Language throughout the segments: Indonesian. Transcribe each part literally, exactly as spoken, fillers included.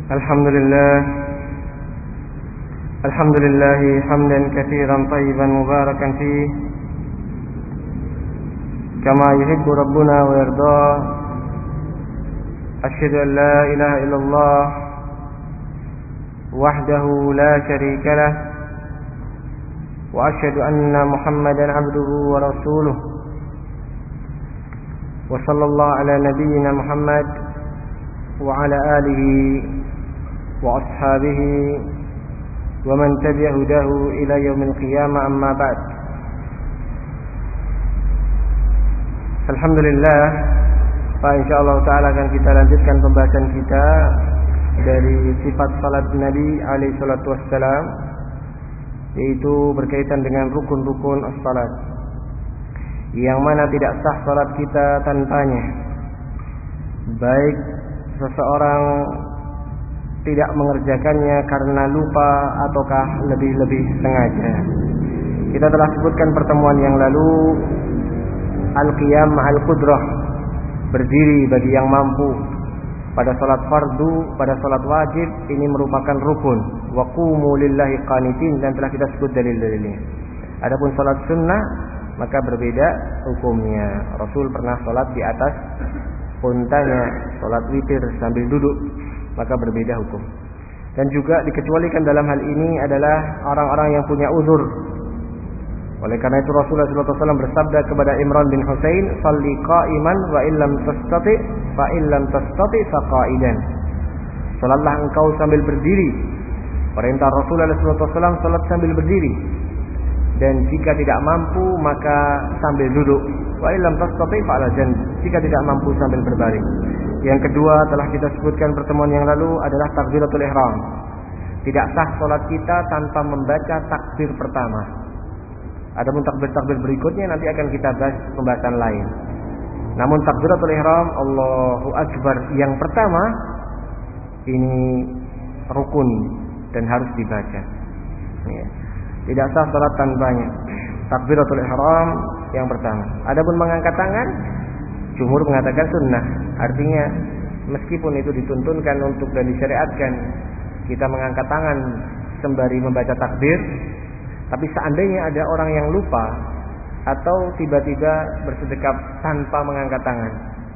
الحمد لله الحمد لله حمدا كثيرا طيبا مباركا فيه كما يحب ربنا ويرضاه. أشهد أن لا إله إلا الله وحده لا شريك له وأشهد أن محمدا عبده ورسوله وصلى الله على نبينا محمد وعلى آله وأصحابه ومن تبع هداه إلى يوم القيامة. أما بعد. Alhamdulillah, Pak, insyaallah ta'ala akan kita lanjutkan pembahasan kita dari sifat salat Nabi alaihi salatu wassalam, yaitu berkaitan dengan rukun-rukun as-salat, yang mana tidak sah salat kita tanpanya. Baik seseorang tidak mengerjakannya karena lupa ataukah lebih-lebih sengaja. Kita telah sebutkan pertemuan yang lalu, al-qiyam ma'al qudrah, berdiri bagi yang mampu pada salat fardu, pada salat wajib, ini merupakan rukun. Wa qumu lillahi qanitin, dan telah kita sebut dalil-dalilnya. Adapun salat sunnah maka berbeda hukumnya. Rasul pernah salat di atas untanya, salat witir sambil duduk, maka berbeda hukum. Dan juga dikecualikan dalam hal ini adalah orang-orang yang punya uzur. Oleh karena itu Rasulullah shallallahu alaihi wasallam bersabda kepada Imran bin Husain, "Shalli qa'iman wa illam tastati fa illam tastati fa qa'idan." Salatlah engkau sambil berdiri. Perintah Rasulullah shallallahu alaihi wasallam salat sambil berdiri. Dan jika tidak mampu maka sambil duduk. Wa illam tastati fa ala janb. Jika tidak mampu sambil berbaring. Yang kedua telah kita sebutkan pertemuan yang lalu adalah takbiratul ihram. Tidak sah salat kita tanpa membaca takbir pertama. Adapun takbir-takbir berikutnya nanti akan kita bahas pembahasan lain. Namun takbiratul ihram, Allahu Akbar, yang pertama ini rukun dan harus dibaca. Ya. Tidak sah salat tanpanya. Takbiratul ihram yang pertama. Adapun mengangkat tangan, jumhur mengatakan sunnah. Artinya meskipun itu dituntunkan untuk dan disyariatkan kita mengangkat tangan sembari membaca takbir, tapi seandainya ada orang yang lupa atau tiba-tiba bersedekap tanpa mengangkat tangan,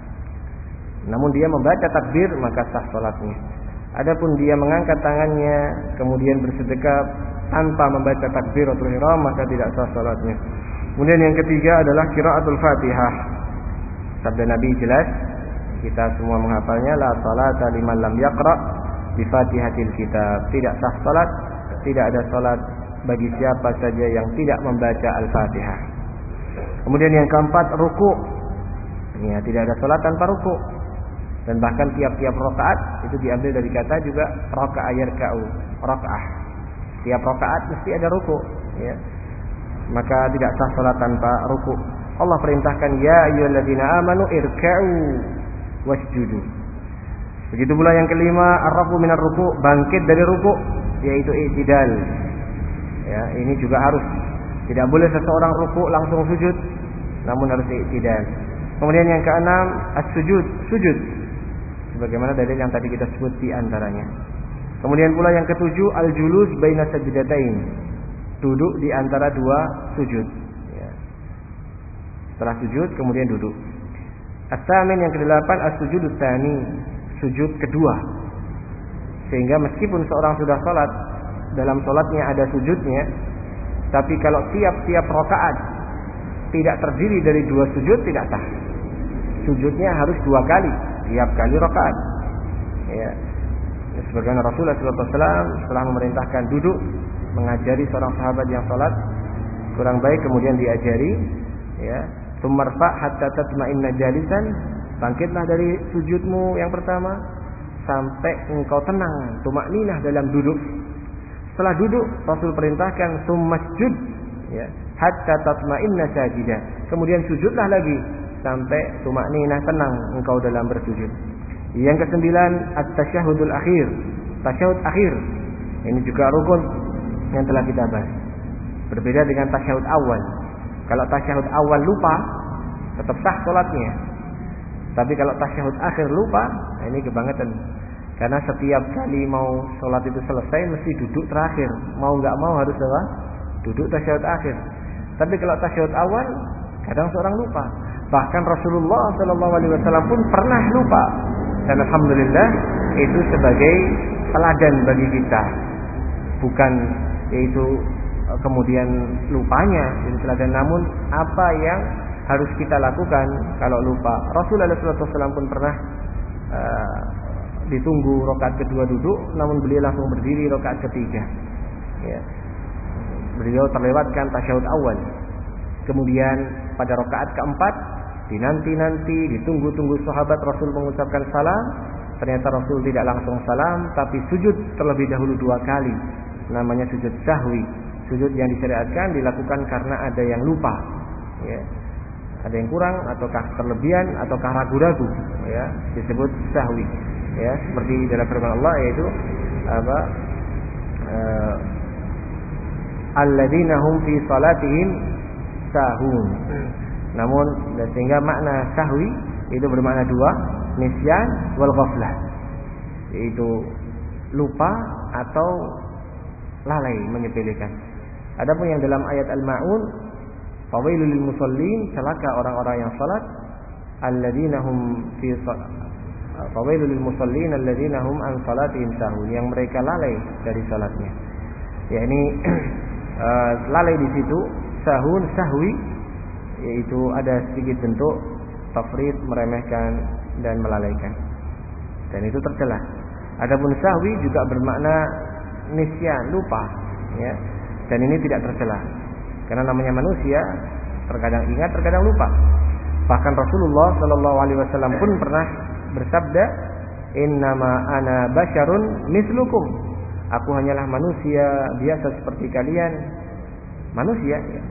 namun dia membaca takbir, maka sah salatnya. Adapun dia mengangkat tangannya kemudian bersedekap tanpa membaca takbiratul ihram, maka tidak sah salatnya. Kemudian yang ketiga adalah qiraatul Fatihah. Sabda Nabi jelas, kita semua menghafalnya, la salata liman lam yaqra bi Fatihatil kitab. Tidak sah salat, tidak ada salat bagi siapa saja yang tidak membaca Al-Fatihah. Kemudian yang keempat, ruku'. Ya, tidak ada salat tanpa ruku'. Dan bahkan tiap-tiap rakaat itu diambil dari kata juga raka'a yarka'u, rakaah. Tiap rakaat mesti ada ruku', ya. Maka tidak sah salat tanpa ruku'. Allah perintahkan, ya ayyuhalladzina amanu irka'u wasjudu. Begitu pula yang kelima, ar-rafu minar ruku', bangkit dari ruku', yaitu i'tidal. Ya, ini juga harus. Tidak boleh seseorang ruku' langsung sujud, namun harus i'tidal. Kemudian yang keenam, as-sujud, sujud. Sebagaimana dalil yang tadi kita sebut di antaranya. Kemudian pula yang ketujuh, al-julus baina sajdatain. Duduk di antara dua sujud. Ya. Setelah sujud kemudian duduk. As-samin, yang kedelapan, as-sujudut tsani, sujud kedua. Sehingga meskipun seorang sudah salat, dalam salatnya ada sujudnya, tapi kalau tiap-tiap rakaat tidak terdiri dari dua sujud, tidak sah. Sujudnya harus dua kali, tiap kali rakaat. Ya. Sebagaimana Rasulullah shallallahu alaihi wasallam setelah memerintahkan duduk, mengajari seorang sahabat yang salat kurang baik, kemudian diajari, ya, tumarfa hatta tatma'inna jalisan, bangkitlah dari sujudmu yang pertama sampai engkau tenang, tumakninah dalam duduk. Setelah duduk Rasul perintahkan summasjud, ya, hatta tatma'inna sajida, kemudian sujudlah lagi sampai tumakninah, tenang engkau dalam bersujud. Yang kesembilan, at-tasyahudul akhir, tasyahud akhir. Ini juga rukun yang telah kita bahas. Berbeda dengan tasyahud awal. Kalau tasyahud awal lupa, tetap sah salatnya. Tapi kalau tasyahud akhir lupa, nah ini kebangetan. Karena setiap kali mau sholat itu selesai mesti duduk terakhir. Mau nggak mau harus apa? Duduk tasyahud akhir. Tapi kalau tasyahud awal kadang seorang lupa. Bahkan Rasulullah Shallallahu Alaihi Wasallam pun pernah lupa. Dan alhamdulillah itu sebagai teladan bagi kita. Bukan yaitu kemudian lupanya jadi teladan, namun apa yang harus kita lakukan kalau lupa. Rasulullah Shallallahu Alaihi Wasallam pun pernah uh, ditunggu rakaat kedua duduk, namun beliau langsung berdiri rakaat ketiga. Ya. Beliau terlewatkan tasyahud awal. Kemudian pada rakaat keempat dinanti-nanti, ditunggu-tunggu sahabat Rasul mengucapkan salam. Ternyata Rasul tidak langsung salam, tapi sujud terlebih dahulu dua kali. Namanya sujud sahwi. Sujud yang disyariatkan dilakukan karena ada yang lupa. Ya. Ada yang kurang ataukah terlebihan ataukah ragu-ragu, ya, disebut sahwi. Ya, seperti dalam firman Allah yaitu apa? Uh, alladzina hum fi salatihim sahun. Namun sehingga makna sahwi itu bermakna dua, nisyan wal ghaflah. Yaitu lupa atau lalai, menyepelekan. Adapun yang dalam ayat Al-Maun, fawailul lil musallin, celaka orang-orang yang salat, alladzina hum fi fawailul lil musallin alladzina hum an salatihim sahun, yang mereka lalai dari salatnya. Yakni uh, lalai di situ sahun, sahwi, yaitu ada sedikit bentuk tafrid, meremehkan dan melalaikan. Dan itu tercela. Adapun sahwi juga bermakna nisyan, lupa, ya. Dan ini tidak tercela. Karena namanya manusia, terkadang ingat, terkadang lupa. Bahkan Rasulullah Shallallahu Alaihi Wasallam pun pernah bersabda, innama ana basyarun mislukum, aku hanyalah manusia biasa seperti kalian. Manusia, ya.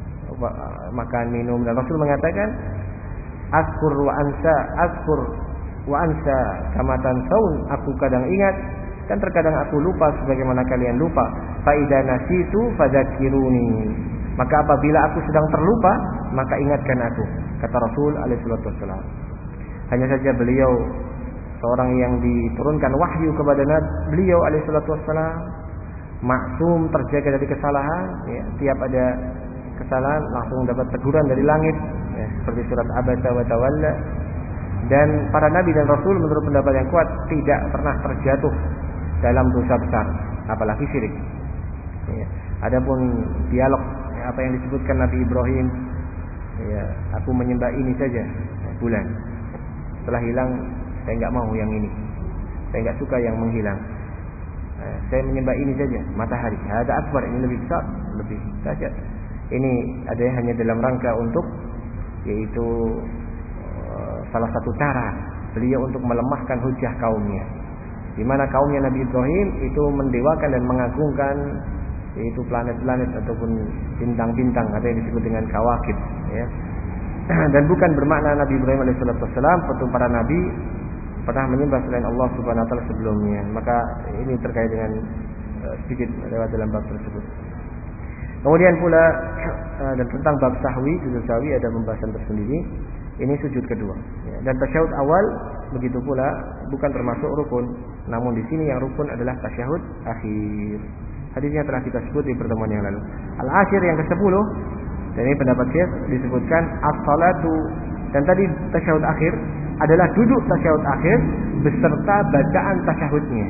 Makan, minum, dan Rasul mengatakan, askur wa ansa, askur wa ansa kama tansaun, aku kadang ingat dan terkadang aku lupa sebagaimana kalian lupa. Fa idza nasitu fadzakiruni, maka apabila aku sedang terlupa, maka ingatkan aku, kata Rasul alaihi wasallam. Hanya saja beliau seorang yang diturunkan wahyu kepada beliau alaihi wasallam, maksum, terjaga dari kesalahan, ya. Tiap ada kesalahan langsung dapat teguran dari langit, ya, seperti surat Abasa wa Tawalla. Dan para nabi dan rasul menurut pendapat yang kuat tidak pernah terjatuh dalam dosa besar, apalagi syirik. Ya. Adapun dialog, ya, apa yang disebutkan Nabi Ibrahim, ya, aku menyembah ini saja, ya, bulan. Setelah hilang, saya enggak mau yang ini. Saya enggak suka yang menghilang. Ya, saya menyembah ini saja, matahari. Ada akbar, ini lebih besar, lebih saja. Ini ada hanya dalam rangka untuk, yaitu uh, salah satu cara beliau untuk melemahkan hujah kaumnya. Di mana kaumnya Nabi Ibrahim itu mendewakan dan mengagungkan yaitu planet-planet ataupun bintang-bintang, atau yang disebut dengan kawakib, ya. Dan bukan bermakna Nabi Ibrahim alaihissalam atau para nabi pernah menyembah selain Allah Subhanahu wa taala sebelumnya. Maka ini terkait dengan uh, sedikit lewat dalam bab tersebut. Kemudian pula uh, dan tentang bab sahwi, sujud sahwi ada pembahasan tersendiri. Ini sujud kedua, ya. Dan tasyahud awal begitu pula bukan termasuk rukun, namun di sini yang rukun adalah tasyahud akhir. Hadisnya telah kita sebut di pertemuan yang lalu. Al-akhir yang kesepuluh, dan ini pendapat Syekh disebutkan as-salatu, dan tadi tasyahud akhir adalah duduk tasyahud akhir beserta bacaan tasyahudnya.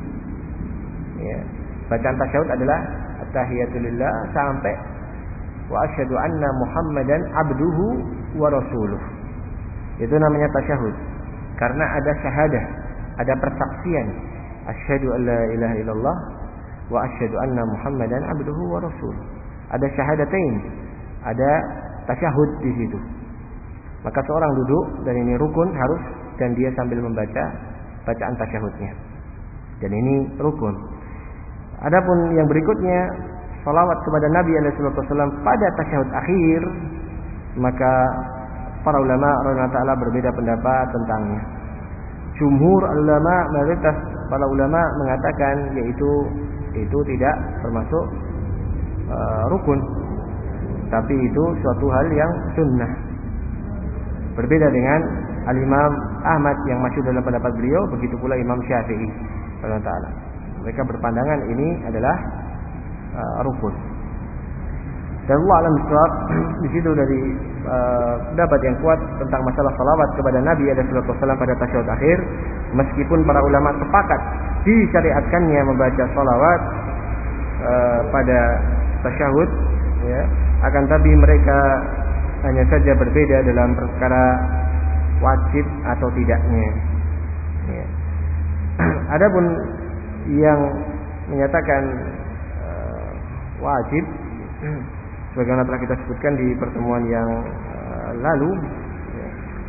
Ya. Bacaan tasyahud adalah at-tahiyatulillah sampai wa asyhadu anna Muhammadan abduhu wa rasuluh. Itu namanya tasyahud. Karena ada syahadah, ada persaksian, asyhadu an la ilaha illallah wa asyhadu anna Muhammadan abduhu wa rasuluh. Ada syahadatain, ada tasyahud di situ. Maka seorang duduk, dan ini rukun harus, dan dia sambil membaca bacaan tasyahudnya. Dan ini rukun. Adapun yang berikutnya, salawat kepada Nabi alaihi wasallam pada tasyahud akhir, maka para ulama radhiyallahu ta'ala berbeda pendapat tentangnya. Jumhur ulama, mayoritas para ulama mengatakan yaitu itu tidak termasuk uh, rukun, tapi itu suatu hal yang sunnah. Berbeda dengan Al-Imam Ahmad yang masyhur dalam pendapat beliau, begitu pula Imam Syafi'i radhiyallahu taala. Mereka berpandangan ini adalah uh, rukun. Dan Allah alam bisawab di situ dari uh, pendapat yang kuat tentang masalah salawat kepada Nabi alaihi salatu wasallam pada tasyahud akhir, meskipun para ulama sepakat disyariatkannya membaca salawat uh, pada tasyahud, ya, akan tapi mereka hanya saja berbeda dalam perkara wajib atau tidaknya. Ya. Adapun yang menyatakan uh, wajib, sebagaimana telah kita sebutkan di pertemuan yang uh, lalu, ya,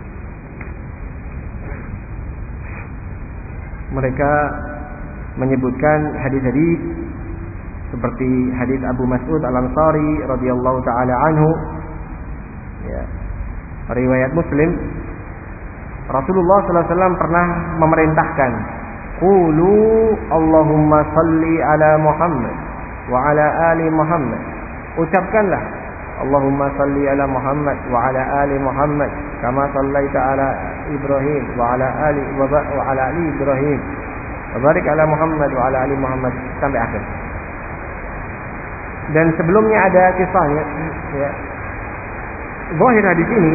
mereka menyebutkan hadis-hadis seperti hadis Abu Mas'ud Al-Ansari radhiyallahu taala anhu, ya, riwayat Muslim, Rasulullah sallallahu alaihi wasallam pernah memerintahkan, qulu Allahumma salli ala Muhammad wa ala ali Muhammad, ucapkanlah Allahumma salli ala Muhammad wa ala ali Muhammad kama sallaita ala Ibrahim wa ala ali wa ala ali Ibrahim wa barik ala Muhammad wa ala ali Muhammad sampai akhir. Dan sebelumnya ada kisahnya, ya. Zahir hadis ini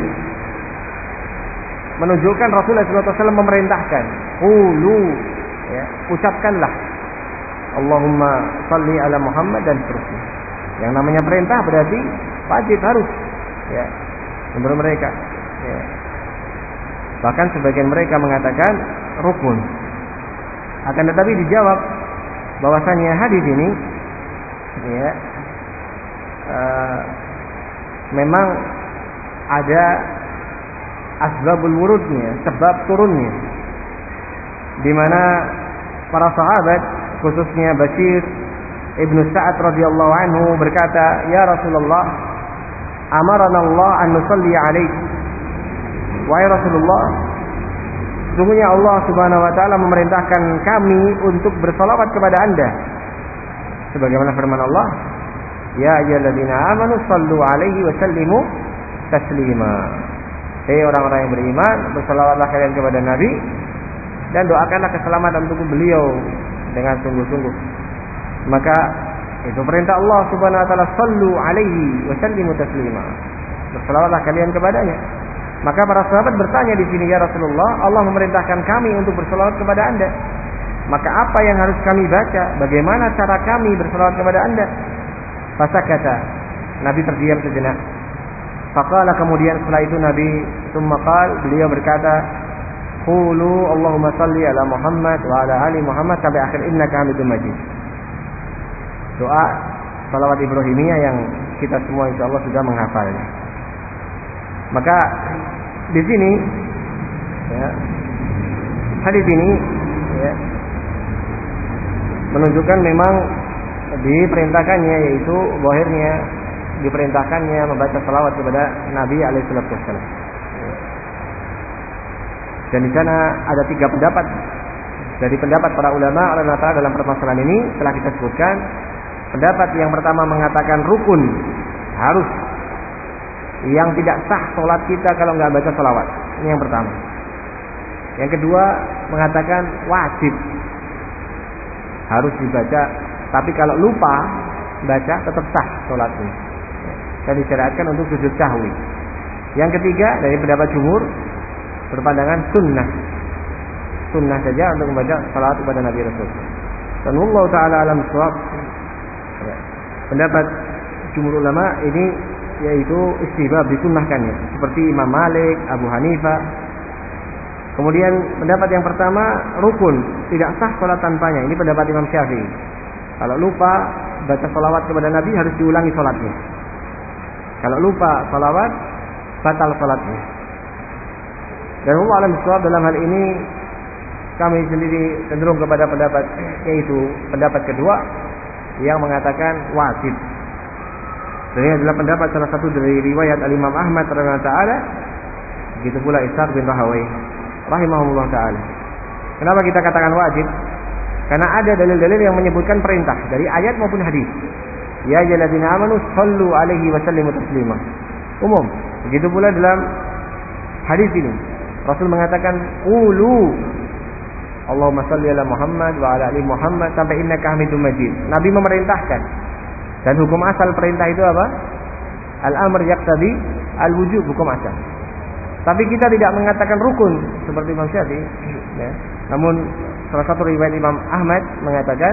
menunjukkan Rasulullah sallallahu alaihi wasallam memerintahkan, qulu, ya, ucapkanlah Allahumma salli ala Muhammad dan seterusnya. Yang namanya perintah berarti wajib, harus, ya, menurut mereka, ya. Bahkan sebagian mereka mengatakan rukun. Akan tetapi dijawab bahwasanya hadis ini, ya, uh, memang ada asbabul wurudnya, sebab turunnya, di mana para sahabat khususnya Bashir Ibnu Sa'ad radhiyallahu anhu berkata, "Ya Rasulullah, amarana Allah an nusalli alaik." Wahai Rasulullah, sesungguhnya Allah Subhanahu wa taala memerintahkan kami untuk bersalawat kepada Anda. Sebagaimana firman Allah, "Ya ayyuhalladzina amanu sallu alaihi wa sallimu taslima." Hei orang-orang yang beriman, bersalawatlah kalian kepada Nabi dan doakanlah keselamatan untuk beliau dengan sungguh-sungguh. Maka itu perintah Allah Subhanahu wa taala, sallu alaihi wa sallimu taslima. Bersalawatlah kalian kepadanya. Maka para sahabat bertanya di sini, "Ya Rasulullah, Allah memerintahkan kami untuk bersalawat kepada Anda. Maka apa yang harus kami baca? Bagaimana cara kami bersalawat kepada Anda?" Fasakata. Nabi terdiam sejenak. Faqala, kemudian setelah itu Nabi summa qala, beliau berkata, qulu Allahumma salli ala Muhammad wa ala ali Muhammad sampai akhir innaka Hamidum Majid. Doa salawat Ibrahimiyah yang kita semua insyaallah sudah menghafalnya. Maka di sini, ya, hadis ini, ya, menunjukkan memang diperintahkannya, yaitu zahirnya diperintahkannya membaca salawat kepada Nabi alaihi salatu wasallam. Dan di sana ada tiga pendapat dari pendapat para ulama ulama dalam permasalahan ini telah kita sebutkan. Pendapat yang pertama mengatakan rukun, harus, yang tidak sah sholat kita kalau nggak baca salawat. Ini yang pertama. Yang kedua mengatakan wajib, harus dibaca, tapi kalau lupa baca tetap sah sholatnya, dan disyariatkan untuk sujud sahwi. Yang ketiga dari pendapat jumhur berpandangan sunnah, sunnah saja untuk membaca salawat kepada Nabi Rasul. Dan Allah Taala alam shawab, ya, pendapat jumhur ulama ini yaitu istihbab, disunnahkannya, seperti Imam Malik, Abu Hanifah. Kemudian pendapat yang pertama rukun, tidak sah salat tanpanya. Ini pendapat Imam Syafi'i. Kalau lupa baca salawat kepada Nabi harus diulangi salatnya. Kalau lupa salawat batal salatnya. Dan Allah alam bisawab dalam hal ini kami sendiri cenderung kepada pendapat yaitu pendapat kedua yang mengatakan wajib. Dan ini adalah pendapat salah satu dari riwayat Al-Imam Ahmad radhiyallahu taala, begitu pula Ishaq bin Rahawai rahimahullah taala. Kenapa kita katakan wajib? Karena ada dalil-dalil yang menyebutkan perintah dari ayat maupun hadis. Ya ayyuhalladzina amanu shallu alaihi wa sallimu taslima. Umum. Begitu pula dalam hadis ini. Rasul mengatakan qulu Allahumma shalli ala Muhammad wa ala ali Muhammad sampai innaka Hamidum Majid. Nabi memerintahkan. Dan hukum asal perintah itu apa? Al-amr yaqtadi al-wujub, hukum asal. Tapi kita tidak mengatakan rukun seperti Imam Syafi'i, ya. Namun salah satu riwayat Imam Ahmad mengatakan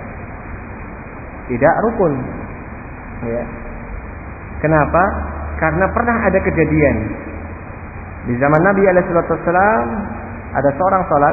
tidak rukun. Ya. Kenapa? Karena pernah ada kejadian di zaman Nabi alaihi wasallam, ada seorang salat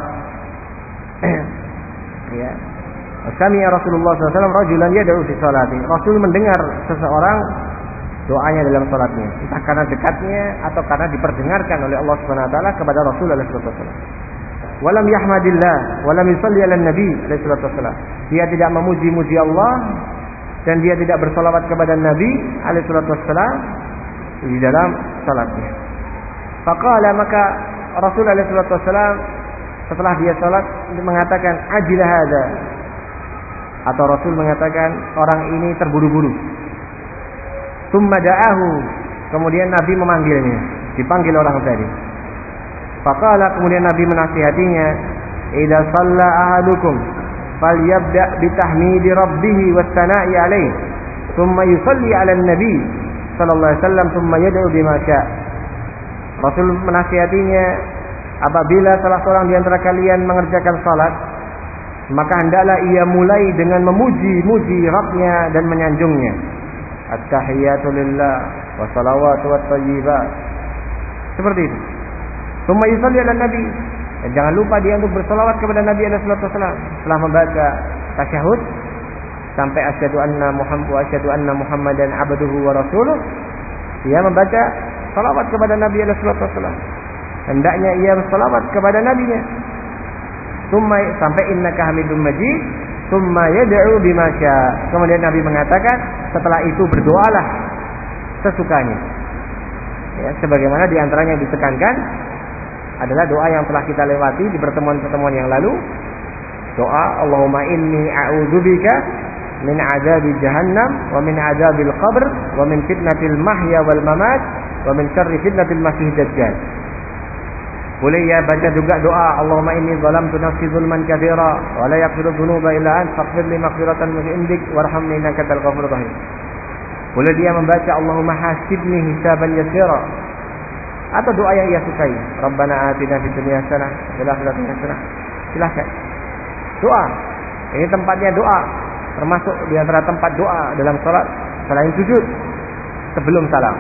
ya. Sami'a Rasulullah sallallahu alaihi wasallam rajulan yad'u fi salati. Rasul mendengar seseorang doanya dalam salatnya, entah karena dekatnya atau karena diperdengarkan oleh Allah Subhanahu wa taala kepada Rasul alaihi wasallam. Walam yahmadillah walam yusalli ala nabi alaihi wasallam. Dia tidak memuji-muji Allah dan dia tidak bersalawat kepada Nabi alaihi wasallam di dalam salatnya. Faqala, maka Rasul alaihi wasallam setelah dia salat mengatakan ajil hada, atau Rasul mengatakan orang ini terburu-buru. Tsumma da'ahu, kemudian Nabi memanggilnya, dipanggil orang tadi. Faqala, kemudian Nabi menasihatinya, idza shalla ahadukum falyabda bitahmidi rabbih was-sana'i alaihi, tsumma yusalli 'ala an-nabi sallallahu alaihi wasallam, tsumma yad'u bima syaa'. Rasul menasihatinya, apabila salah seorang di antara kalian mengerjakan salat, maka hendaklah ia mulai dengan memuji-muji Rabb-nya dan menyanjungnya. At-tahiyatu lillah wa salawatu wat thayyibat. Seperti itu. Tsumma yusalli 'ala nabi. Dan jangan lupa dia untuk berselawat kepada Nabi alaihi wasallam setelah membaca tasyahud sampai asyhadu anna Muhammad wa asyhadu anna Muhammadan abduhu wa rasuluh. Dia membaca salawat kepada Nabi alaihi wasallam. Hendaknya ia berselawat kepada nabinya. Tsumma sampai innaka Hamidum Majid, tsumma yad'u bima syaa. Kemudian Nabi mengatakan, setelah itu berdoalah sesukanya. Ya, sebagaimana di antaranya ditekankan adalah doa yang telah kita lewati di pertemuan-pertemuan yang lalu. Doa Allahumma inni a'udzubika min 'adzabi jahannam wa min 'adzabil qabr wa min fitnatil mahya wal mamat wa min syarri fitnatil masiihid dajjal. Boleh ya baca juga doa Allahumma inni zalamtu nafsi zulman katsira wa la yaghfiru dzunuba illa anta faghfir li maghfiratan min indik warhamni innaka antal ghafurur rahim. Boleh dia membaca Allahumma hasibni hisaban yasira, atau doa yang ia sukai, Rabbana atina fid dunya hasanah wa fil akhirati hasanah. Silakan. Doa. Ini tempatnya doa, termasuk di antara tempat doa dalam salat selain sujud sebelum salam.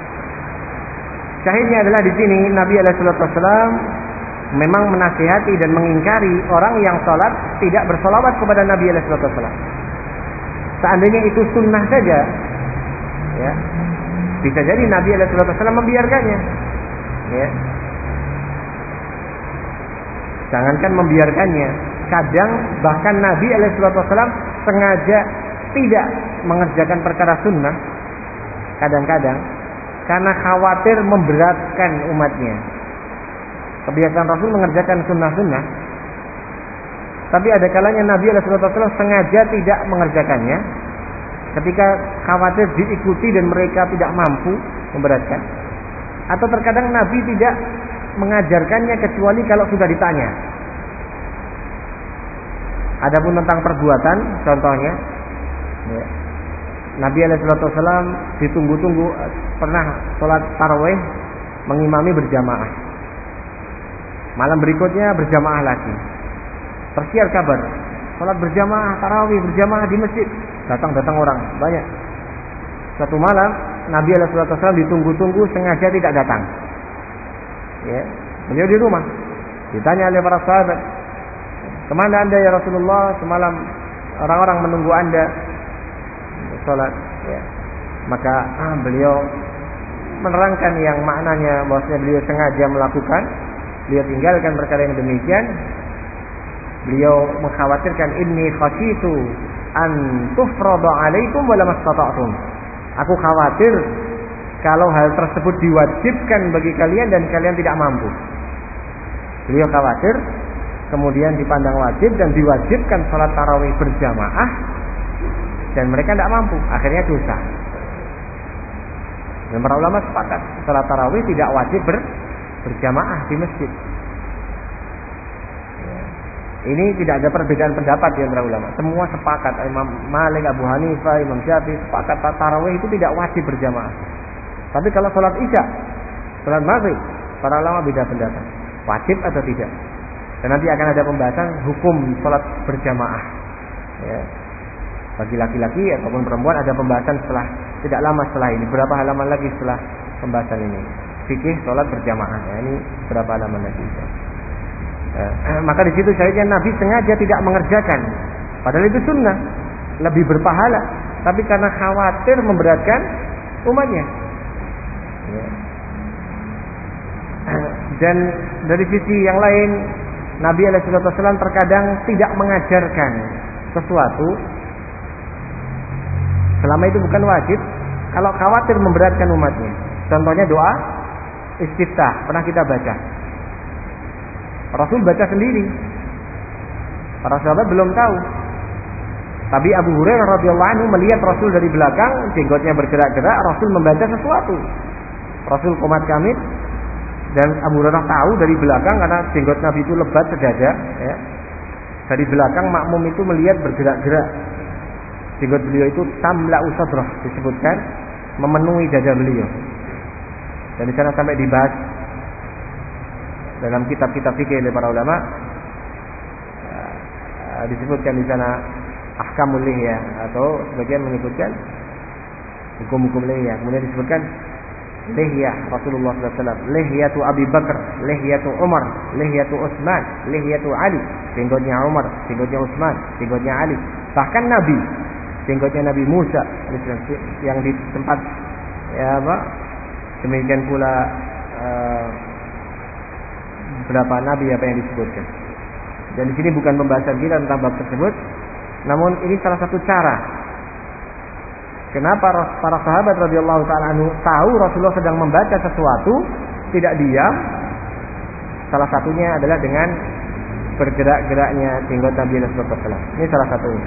Syahidnya adalah di sini Nabi alaihi wasallam memang menasihati dan mengingkari orang yang salat tidak bersolawat kepada Nabi alaihi wasallam. Seandainya itu sunnah saja, ya, bisa jadi Nabi alaihi wasallam membiarkannya. Ya. Jangankan membiarkannya, kadang bahkan Nabi alaihi wasallam sengaja tidak mengerjakan perkara sunnah, kadang-kadang karena khawatir memberatkan umatnya. Kebiasaan Rasul mengerjakan sunnah-sunnah, tapi ada kalanya Nabi alaihi wasallam sengaja tidak mengerjakannya ketika khawatir diikuti dan mereka tidak mampu, memberatkan. Atau terkadang Nabi tidak mengajarkannya kecuali kalau sudah ditanya. Adapun tentang perbuatan, contohnya, ya, Nabi alaihi wasallam ditunggu-tunggu pernah sholat tarawih mengimami berjamaah. Malam berikutnya berjamaah lagi. Tersiar kabar, sholat berjamaah, tarawih berjamaah di masjid. Datang-datang orang banyak. Suatu malam Nabi alaihi wasallam ditunggu-tunggu sengaja tidak datang. Ya, beliau di rumah. Ditanya oleh para sahabat, "Kemana anda ya Rasulullah? Semalam orang-orang menunggu anda sholat." Ya. Maka ah, beliau menerangkan yang maknanya bahwasanya beliau sengaja melakukan, beliau tinggalkan perkara yang demikian. Beliau mengkhawatirkan inni khasyitu an tufrada alaikum wa lam tastata'tum. Aku khawatir kalau hal tersebut diwajibkan bagi kalian dan kalian tidak mampu. Beliau khawatir kemudian dipandang wajib dan diwajibkan salat tarawih berjamaah dan mereka tidak mampu, akhirnya dosa. Dan para ulama sepakat salat tarawih tidak wajib ber, berjamaah di masjid. Ya. Ini tidak ada perbedaan pendapat di antara ulama. Semua sepakat, Imam Malik, Abu Hanifah, Imam Syafi'i sepakat tarawih itu tidak wajib berjamaah. Tapi kalau sholat isya, sholat maghrib, para ulama beda pendapat, wajib atau tidak. Dan nanti akan ada pembahasan hukum sholat berjamaah. Ya. Bagi laki-laki ataupun perempuan ada pembahasan setelah tidak lama setelah ini, berapa halaman lagi setelah pembahasan ini. Fikih sholat berjamaah. Ya, ini berapa halaman lagi. Eh, maka di situ syariatnya Nabi sengaja tidak mengerjakan. Padahal itu sunnah, lebih berpahala. Tapi karena khawatir memberatkan umatnya. Ya. Dan dari sisi yang lain, Nabi alaihi wasallam terkadang tidak mengajarkan sesuatu selama itu bukan wajib, kalau khawatir memberatkan umatnya. Contohnya doa istiftah, pernah kita baca. Rasul baca sendiri. Para sahabat belum tahu. Tapi Abu Hurairah radhiyallahu anhu melihat Rasul dari belakang, jenggotnya bergerak-gerak, Rasul membaca sesuatu. Rasul qomat kamit dan Abu Hurairah tahu dari belakang karena jenggot Nabi itu lebat sedada, ya. Dari belakang makmum itu melihat bergerak-gerak. Jenggot beliau itu tamla'u sadrah, disebutkan memenuhi dada beliau. Dan di sana sampai dibahas dalam kitab-kitab fikih oleh para ulama, uh, disebutkan di sana ahkamul lihyah, atau sebagian menyebutkan hukum-hukum lihyah. Kemudian disebutkan lihyah Rasulullah sallallahu alaihi wasallam, lihyatu Abi Bakar, lihyatu Umar, lihyatu Utsman, lihyatu Ali, jenggotnya Umar, jenggotnya Utsman, jenggotnya Ali. Bahkan Nabi, jenggotnya Nabi Musa yang di tempat ya apa? Demikian pula uh, beberapa nabi apa yang disebutkan. Dan di sini bukan pembahasan kita tentang bab tersebut, namun ini salah satu cara kenapa para sahabat radhiyallahu taala anhu tahu Rasulullah sedang membaca sesuatu, tidak diam. Salah satunya adalah dengan bergerak-geraknya jenggot Nabi sallallahu alaihi wasallam. Ini salah satunya.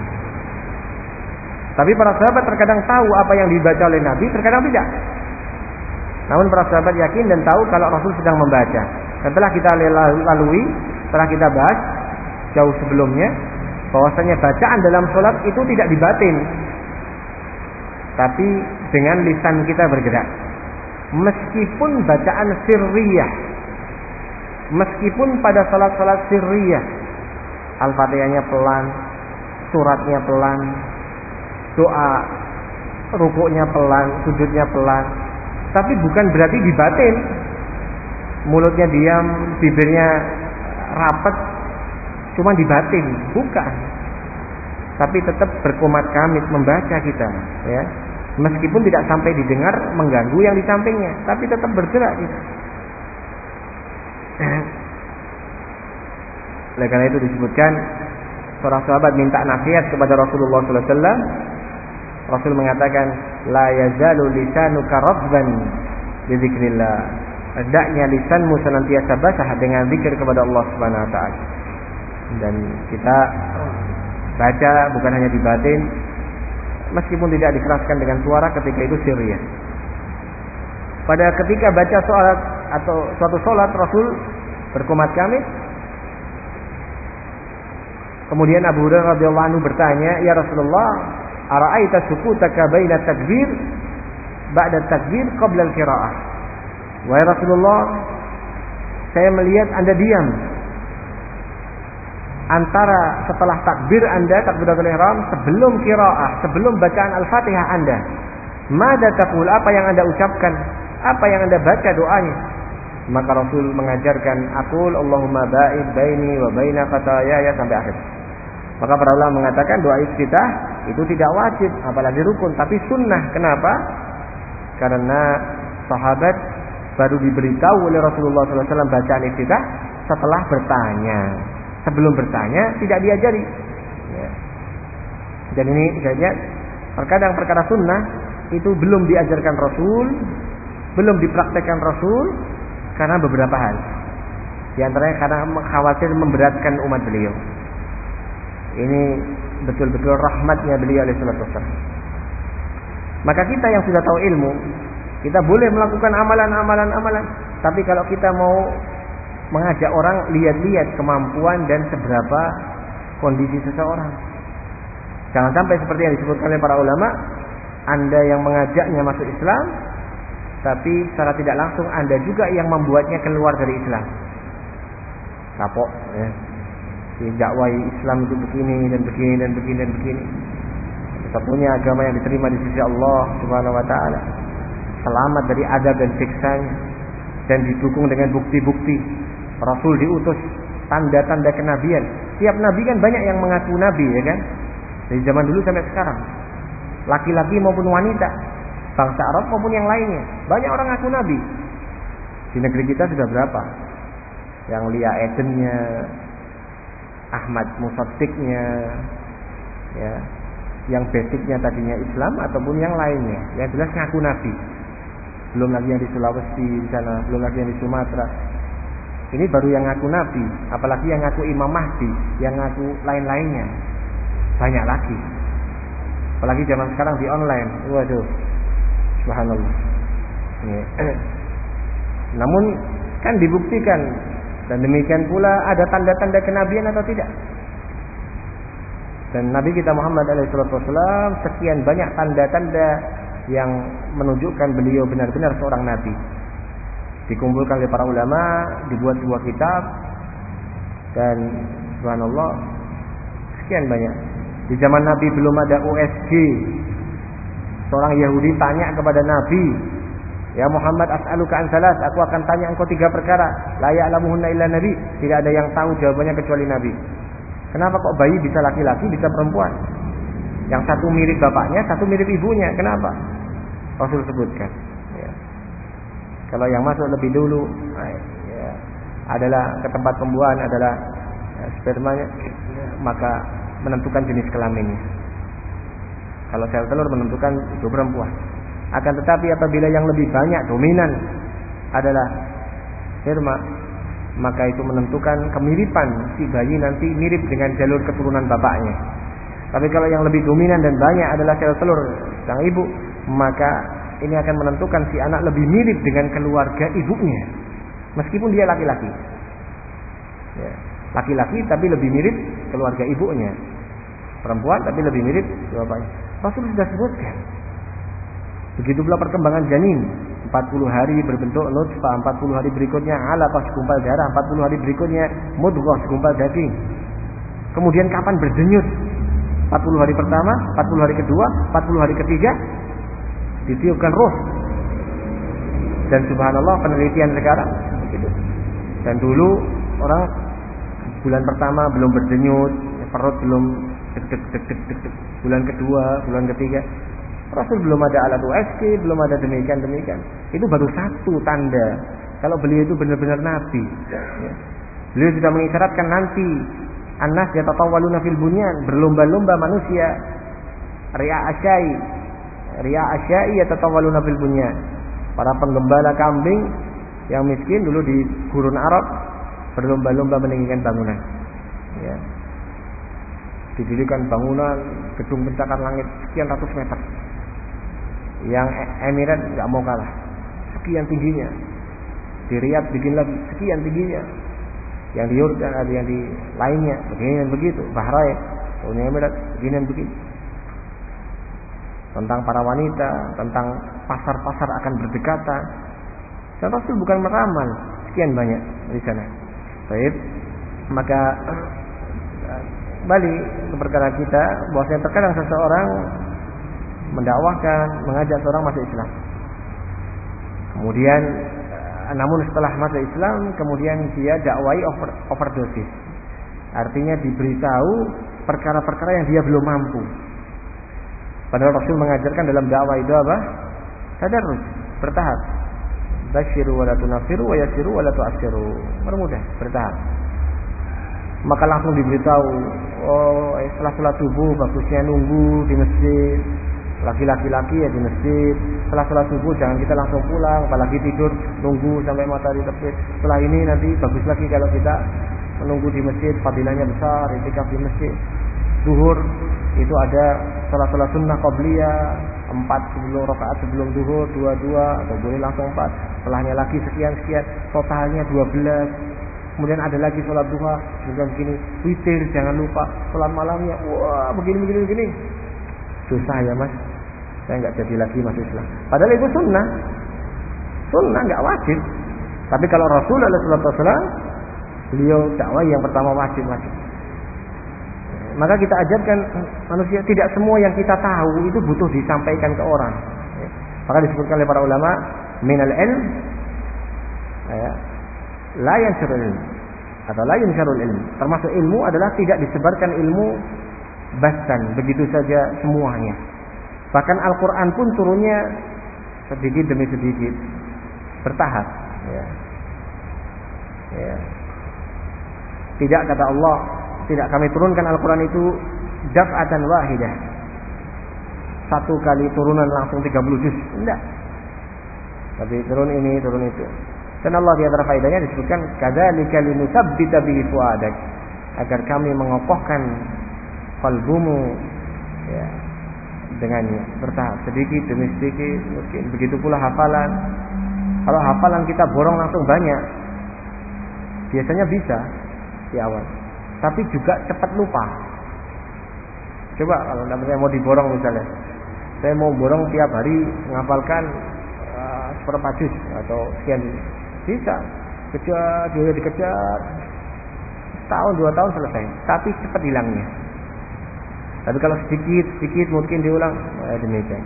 Tapi para sahabat terkadang tahu apa yang dibaca oleh Nabi, terkadang tidak. Namun para sahabat yakin dan tahu kalau Rasul sedang membaca. Setelah kita lalui, setelah kita bahas jauh sebelumnya, bahwasanya bacaan dalam sholat itu tidak dibatin, tapi dengan lisan kita bergerak. Meskipun bacaan sirriyah, meskipun pada sholat-sholat sirriyah, Al-Fatihahnya pelan, suratnya pelan, doa rukuknya pelan, sujudnya pelan, tapi bukan berarti dibatin. Mulutnya diam, bibirnya rapat, cuma dibatin, bukan. Tapi tetap berkomat kamit membaca kita, ya. Meskipun tidak sampai didengar mengganggu yang di sampingnya, tapi tetap bergerak kita. Oleh karena itu disebutkan seorang sahabat minta nasihat kepada Rasulullah sallallahu alaihi wasallam. Rasul mengatakan, la yazalu lisanuka radban bi dzikrillah. Hendaknya lisanmu senantiasa basah dengan zikir kepada Allah Subhanahu wa taala. Dan kita baca bukan hanya di batin, meskipun tidak dikeraskan dengan suara ketika itu sirriyah. Pada ketika baca sholat atau suatu sholat, Rasul berkomat kamit. Kemudian Abu Hurairah radhiyallahu anhu bertanya, "Ya Rasulullah, ara'aita sukutaka baina takbir ba'da takbir qabla al-qira'ah?" Wahai Rasulullah, saya melihat Anda diam antara setelah takbir Anda, takbiratul ihram, sebelum qiraah, sebelum bacaan Al-Fatihah Anda. Mada taqul, apa yang Anda ucapkan? Apa yang Anda baca doanya? Maka Rasul mengajarkan, aqul Allahumma ba'id baini wa baina khataaya sampai akhir. Maka para ulama mengatakan doa iftitah itu tidak wajib, apalagi rukun, tapi sunnah. Kenapa? Karena sahabat baru diberitahu oleh Rasulullah sallallahu alaihi wasallam bacaan iftitah setelah bertanya. Sebelum bertanya tidak diajari. Ya. Dan ini saya terkadang perkara sunnah itu belum diajarkan Rasul, belum dipraktekkan Rasul karena beberapa hal. Di antaranya karena khawatir memberatkan umat beliau. Ini betul-betul rahmatnya beliau alaihi salatu wasallam. Maka kita yang sudah tahu ilmu, Kita boleh melakukan amalan-amalan-amalan, tapi kalau kita mau mengajak orang, lihat-lihat kemampuan dan seberapa kondisi seseorang. Jangan sampai seperti yang disebutkan oleh para ulama, Anda yang mengajaknya masuk Islam, tapi secara tidak langsung Anda juga yang membuatnya keluar dari Islam. Kapok ya. Dakwah Islam itu begini dan begini dan begini dan begini. Satunya agama yang diterima di sisi Allah Subhanahu wa taala. Selamat dari azab dan siksanya, dan didukung dengan bukti-bukti. Rasul diutus, tanda-tanda kenabian. Tiap nabi kan banyak yang mengaku nabi, ya kan? Dari zaman dulu sampai sekarang. Laki-laki maupun wanita, bangsa Arab maupun yang lainnya, banyak orang ngaku nabi. Di negeri kita sudah berapa? Yang Lia Edennya, Ahmad Musaddiqnya, ya, yang basicnya tadinya Islam ataupun yang lainnya, yang jelas ngaku nabi. Belum lagi yang di Sulawesi di sana, belum lagi yang di Sumatera. Ini baru yang ngaku nabi, apalagi yang ngaku Imam Mahdi, yang ngaku lain-lainnya. Banyak lagi. Apalagi zaman sekarang di online. Waduh. Subhanallah. Ya. Namun kan dibuktikan, dan demikian pula ada tanda-tanda kenabian atau tidak. Dan Nabi kita Muhammad alaihi wasallam sekian banyak tanda-tanda yang menunjukkan beliau benar-benar seorang nabi. Dikumpulkan oleh para ulama, dibuat sebuah kitab, dan subhanallah sekian banyak. Di zaman Nabi belum ada U S G. Seorang Yahudi tanya kepada Nabi, "Ya Muhammad, as'aluka an salas, aku akan tanya engkau tiga perkara, la ya'lamuhunna illa nabi." Tidak ada yang tahu jawabannya kecuali Nabi. Kenapa kok bayi bisa laki-laki, bisa perempuan? Yang satu mirip bapaknya, satu mirip ibunya. Kenapa? Rasul sebutkan. Ya. Kalau yang masuk lebih dulu, ya, adalah ke tempat pembuahan adalah ya, spermanya, ya, maka menentukan jenis kelaminnya. Kalau sel telur menentukan itu perempuan. Akan tetapi apabila yang lebih banyak dominan adalah sperma, maka itu menentukan kemiripan si bayi nanti mirip dengan jalur keturunan bapaknya. Tapi kalau yang lebih dominan dan banyak adalah sel telur sang ibu, maka ini akan menentukan si anak lebih mirip dengan keluarga ibunya, meskipun dia laki-laki. Ya, laki-laki tapi lebih mirip keluarga ibunya. Perempuan tapi lebih mirip bapaknya. Rasul sudah sebutkan. Begitu pula perkembangan janin. empat puluh hari berbentuk nutfah, empat puluh hari berikutnya alaqah segumpal darah, empat puluh hari berikutnya mudghah segumpal daging. Kemudian kapan berdenyut? empat puluh hari pertama, empat puluh hari kedua, empat puluh hari ketiga ditiupkan roh. Dan subhanallah penelitian sekarang begitu. Dan dulu orang bulan pertama belum berdenyut, perut belum deg deg deg deg deg. Bulan kedua, bulan ketiga Rasul belum ada alat U S G, belum ada demikian-demikian. Itu baru satu tanda kalau beliau itu benar-benar nabi. Ya. Beliau sudah mengisyaratkan nanti an-nas yatatawwaluna fil bunyan, berlomba-lomba manusia. Ri'a asyai, ri'a asyai yatatawwaluna fil bunyan. Para penggembala kambing yang miskin dulu di gurun Arab berlomba-lomba meninggikan bangunan. Ya. Didirikan bangunan gedung pencakar langit sekian ratus meter. Yang Emirat nggak mau kalah, sekian tingginya. Di Riyadh bikin lagi sekian tingginya. Yang di Yordan ada yang di lainnya begini dan begitu. Bahrain, Uni Emirat begini dan begitu. Tentang para wanita, tentang pasar-pasar akan berdekatan. Dan Rasul bukan meramal, sekian banyak di sana. Baik, maka kembali ke perkara kita, bahwasanya terkadang seseorang mendakwahkan, mengajak seorang masuk Islam. Kemudian, namun setelah masuk Islam, kemudian dia dakwai over, overdosis. Artinya diberitahu perkara-perkara yang dia belum mampu. Padahal Rasul mengajarkan dalam dakwah itu apa? Tadarruj, bertahap. Basyiru wa la tunafiru wa yassiru wa la tu'assiru. Bermudah, bertahap. Maka langsung diberitahu, oh setelah sholat subuh bagusnya nunggu di masjid. Laki-laki ya di masjid. Setelah sholat subuh jangan kita langsung pulang, apalagi tidur nunggu sampai matahari terbit. Setelah ini nanti bagus lagi kalau kita menunggu di masjid, fadilahnya besar, itikaf di masjid. Zuhur itu ada sholat-sholat sunnah qabliyah, empat sebelum rakaat sebelum zuhur, dua dua atau boleh langsung empat. Setelahnya lagi sekian sekian, totalnya dua belas. Kemudian ada lagi sholat duha, juga begini, witir jangan lupa, sholat malamnya, wah begini begini begini. Susah ya mas, saya nggak jadi lagi masuk Islam. Padahal itu sunnah, sunnah nggak wajib. Tapi kalau Rasulullah shallallahu alaihi wasallam, beliau dakwah yang pertama wajib wajib. Maka kita ajarkan manusia tidak semua yang kita tahu itu butuh disampaikan ke orang. Maka disebutkan oleh para ulama, minal ilm, ya, la yanshurul ilm atau la yanshurul ilm. Termasuk ilmu adalah tidak disebarkan ilmu basan begitu saja semuanya. Bahkan Al-Quran pun turunnya sedikit demi sedikit, bertahap. Ya. Ya. Tidak kata Allah, tidak kami turunkan Al-Quran itu daf'atan wahidah, satu kali turunan langsung tiga puluh juz. Tidak. Tapi turun ini, turun itu. Dan Allah di antara faedahnya disebutkan kadzalika linutsabbita bihi fuadak, agar kami mengokohkan qalbumu ya, dengannya, bertahap sedikit demi sedikit. Mungkin begitu pula hafalan. Kalau hafalan kita borong langsung banyak, biasanya bisa di awal, tapi juga cepat lupa. Coba kalau namanya mau diborong misalnya, saya mau borong tiap hari menghafalkan uh, seperempat juz atau sekian, bisa kejar, dia dikejar tahun dua tahun selesai, tapi cepat hilangnya. Tapi kalau sedikit sedikit mungkin diulang, eh, demikian.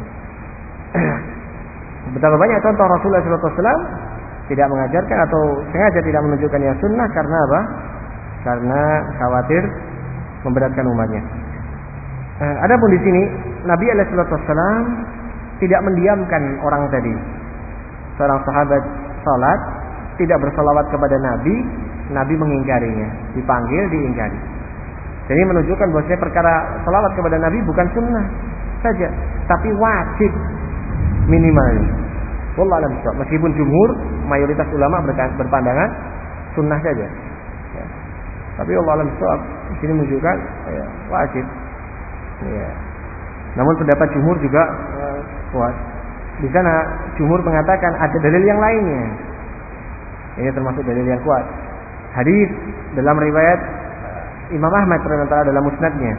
Betapa banyak contoh Rasulullah shallallahu alaihi wasallam tidak mengajarkan atau sengaja tidak menunjukkan yang sunnah karena apa? Karena khawatir memberatkan umatnya. Eh, adapun di sini Nabi alaihi wasallam tidak mendiamkan orang tadi. Seorang sahabat salat tidak bersalawat kepada Nabi, Nabi mengingkarinya, dipanggil diingkari. Jadi menunjukkan bahwasanya perkara salawat kepada Nabi bukan sunnah saja, tapi wajib minimalnya. Wallahu a'lam bishawab. Meskipun jumhur mayoritas ulama berpandangan sunnah saja. Ya. Tapi wallahu a'lam bishawab di sini menunjukkan ya, wajib. Ya. Namun pendapat jumhur juga uh, kuat. Di sana jumhur mengatakan ada dalil yang lainnya. Ini termasuk dalil yang kuat. Hadis dalam riwayat uh, Imam Ahmad terantara dalam musnadnya.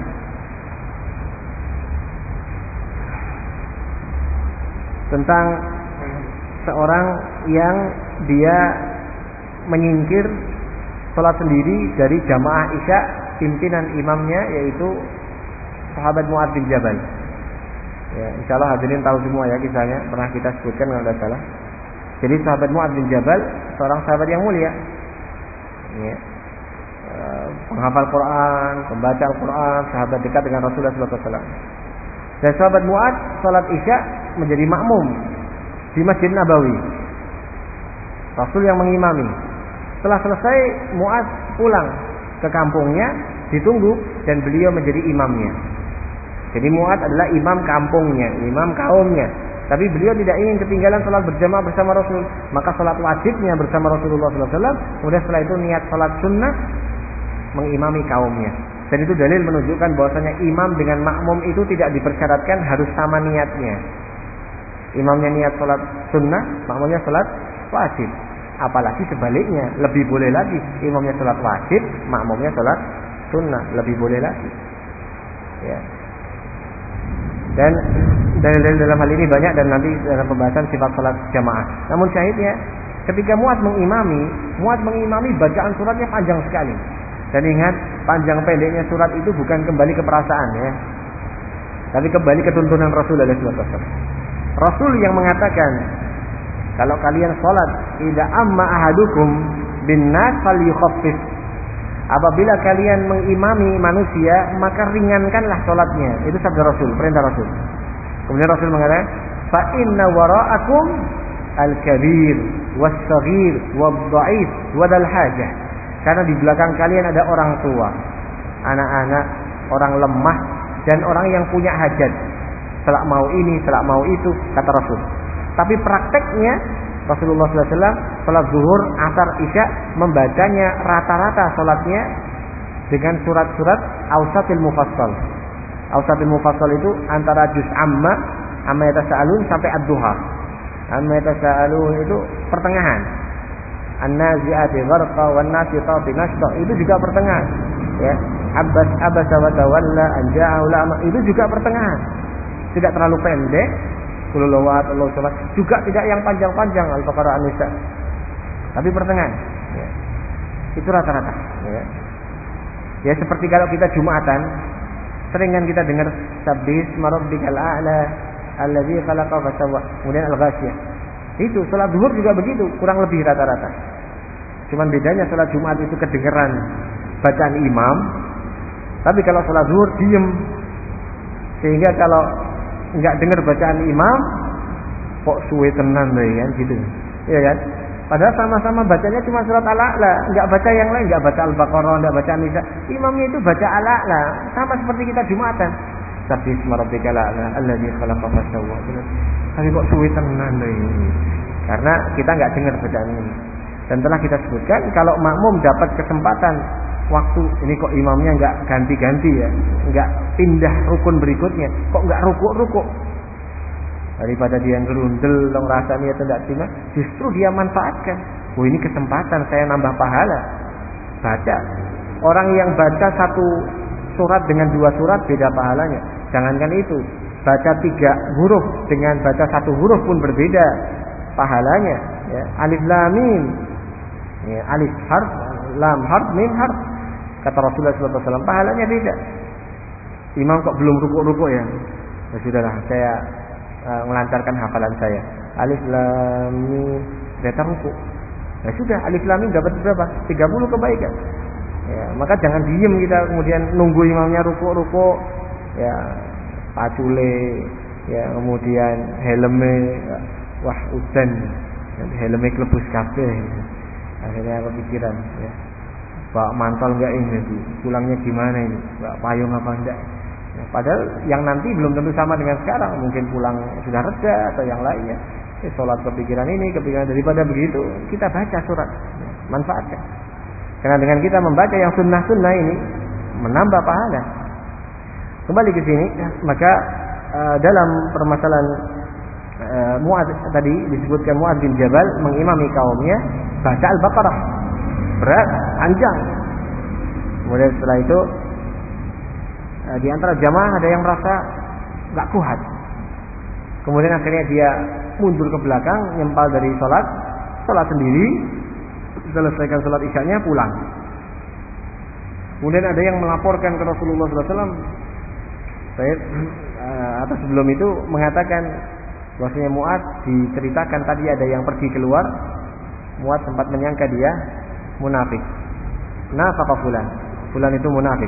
Tentang seorang yang dia menyingkir sholat sendiri dari jamaah isya, pimpinan imamnya yaitu sahabat Mu'adz bin Jabal. Ya, insyaallah hadirin tahu semua ya kisahnya, pernah kita sebutkan kalau tidak salah. Jadi sahabat Mu'adz bin Jabal seorang sahabat yang mulia, ya, penghafal Quran, pembaca Al-Quran, sahabat dekat dengan Rasulullah shallallahu alaihi wasallam. Dan sahabat Mu'adz salat isya menjadi makmum di Masjid Nabawi. Rasul yang mengimami. Setelah selesai Mu'adz pulang ke kampungnya, ditunggu dan beliau menjadi imamnya. Jadi Mu'adz adalah imam kampungnya, imam kaumnya. Tapi beliau tidak ingin ketinggalan salat berjamaah bersama Rasul, maka salat wajibnya bersama Rasulullah shallallahu alaihi wasallam. Kemudian setelah itu niat salat sunnah mengimami kaumnya. Dan itu dalil menunjukkan bahwasanya imam dengan makmum itu tidak dipersyaratkan harus sama niatnya. Imamnya niat salat sunnah, makmumnya salat wajib. Apalagi sebaliknya, lebih boleh lagi. Imamnya salat wajib, makmumnya salat sunnah, lebih boleh lagi. Ya. Dan dalil-dalil dalam hal ini banyak dan nanti dalam pembahasan sifat salat jamaah. Namun syahidnya, ketika Mu'adz mengimami, Mu'adz mengimami bacaan suratnya panjang sekali. Dan ingat, panjang pendeknya surat itu bukan kembali ke perasaan ya, tapi kembali ke tuntunan Rasulullah shallallahu alaihi wasallam. Rasul yang mengatakan, kalau kalian sholat, idza amma ahadukum bin nas falyukhaffif. Apabila kalian mengimami manusia, maka ringankanlah sholatnya. Itu sabda Rasul, perintah Rasul. Kemudian Rasul mengatakan, fa inna wara'akum al-kabir was-saghir wad-dha'if wa dzal hajah. Karena di belakang kalian ada orang tua, anak-anak, orang lemah, dan orang yang punya hajat. Selak mau ini, selak mau itu, kata Rasul. Tapi prakteknya Rasulullah shallallahu alaihi wasallam salat zuhur, asar, isya membacanya rata-rata salatnya dengan surat-surat Awsatil Mufassal. Awsatil Mufassal itu antara juz amma Amma yatasaalun sampai ad-duha. Amma yatasaalun itu pertengahan. An-nazi'ati gharqa wan-nasitati nashta itu juga pertengahan. Ya, Abbas abasa wa tawalla an ja'ahu la'ma itu juga pertengahan. Tidak terlalu pendek. Qululawat Allah salat juga tidak yang panjang-panjang Al-Baqarah An-Nisa. Tapi pertengahan. Ya. Itu rata-rata. Ya. Ya seperti kalau kita Jumatan, sering kan kita dengar Sabbih marabbikal a'la allazi khalaqa fasawwa. Kemudian Al-Ghasyiyah. Itu salat zuhur juga begitu, kurang lebih rata-rata. Cuman bedanya salat Jumat itu kedengeran bacaan imam, tapi kalau salat zuhur diem. Sehingga kalau enggak dengar bacaan imam, kok suwe tenan deh kan gitu. Iya kan? Padahal sama-sama bacanya cuma surat Al-A'la, enggak baca yang lain, enggak baca Al-Baqarah, enggak baca An-Nisa. Imamnya itu baca Al-A'la, sama seperti kita Jumatan. Sabbih isma rabbikal a'la allazi khalaqa fasawwa. Tapi kok suwe tenan deh. Karena kita enggak dengar bacaan ini. Dan telah kita sebutkan kalau makmum dapat kesempatan waktu ini kok imamnya enggak ganti-ganti ya, enggak pindah rukun berikutnya, kok enggak rukuk-rukuk. Daripada dia yang gerundel dong rasanya atau tidak terima, justru dia manfaatkan. Oh ini kesempatan saya nambah pahala. Baca. Orang yang baca satu surat dengan dua surat beda pahalanya. Jangankan itu, baca tiga huruf dengan baca satu huruf pun berbeda pahalanya. Ya. Alif lam mim. Ya, alif harf, lam harf, mim harf. Kata Rasulullah sallallahu alaihi wasallam pahalanya beda. Imam kok belum rukuk-rukuk ya? Ya sudahlah, saya uh, melancarkan hafalan saya. Alif lam mim, datang rukuk. Ya sudah, alif lam mim dapat berapa? tiga puluh kebaikan. Ya, maka jangan diem kita kemudian nunggu imamnya rukuk-rukuk. Ya, pacule, ya kemudian helme, wah udan, helme klebus kabeh. Akhirnya kepikiran, ya. Bawa mantel enggak ini, pulangnya gimana ini? Bawa payung apa enggak? Ya, padahal yang nanti belum tentu sama dengan sekarang. Mungkin pulang sudah reda atau yang lainnya. Ya, sholat kepikiran ini, kepikiran daripada begitu, kita baca surat, ya, manfaatkan. Karena dengan kita membaca yang sunnah-sunnah ini menambah pahala. Kembali ke sini, ya, maka uh, dalam permasalahan uh, Mu'adz tadi disebutkan Mu'adz bin Jabal mengimami kaumnya baca Al-Baqarah. Berat, panjang. Kemudian setelah itu di antara jamaah ada yang merasa enggak kuat. Kemudian akhirnya dia mundur ke belakang, nyempal dari sholat, sholat sendiri, selesaikan sholat isyanya pulang. Kemudian ada yang melaporkan ke Rasulullah sallallahu alaihi wasallam. Saya atau sebelum itu mengatakan bahwasanya Mu'adz diceritakan tadi ada yang pergi keluar. Mu'adz sempat menyangka dia munafik. Nafaqa fulan. Fulan itu munafik.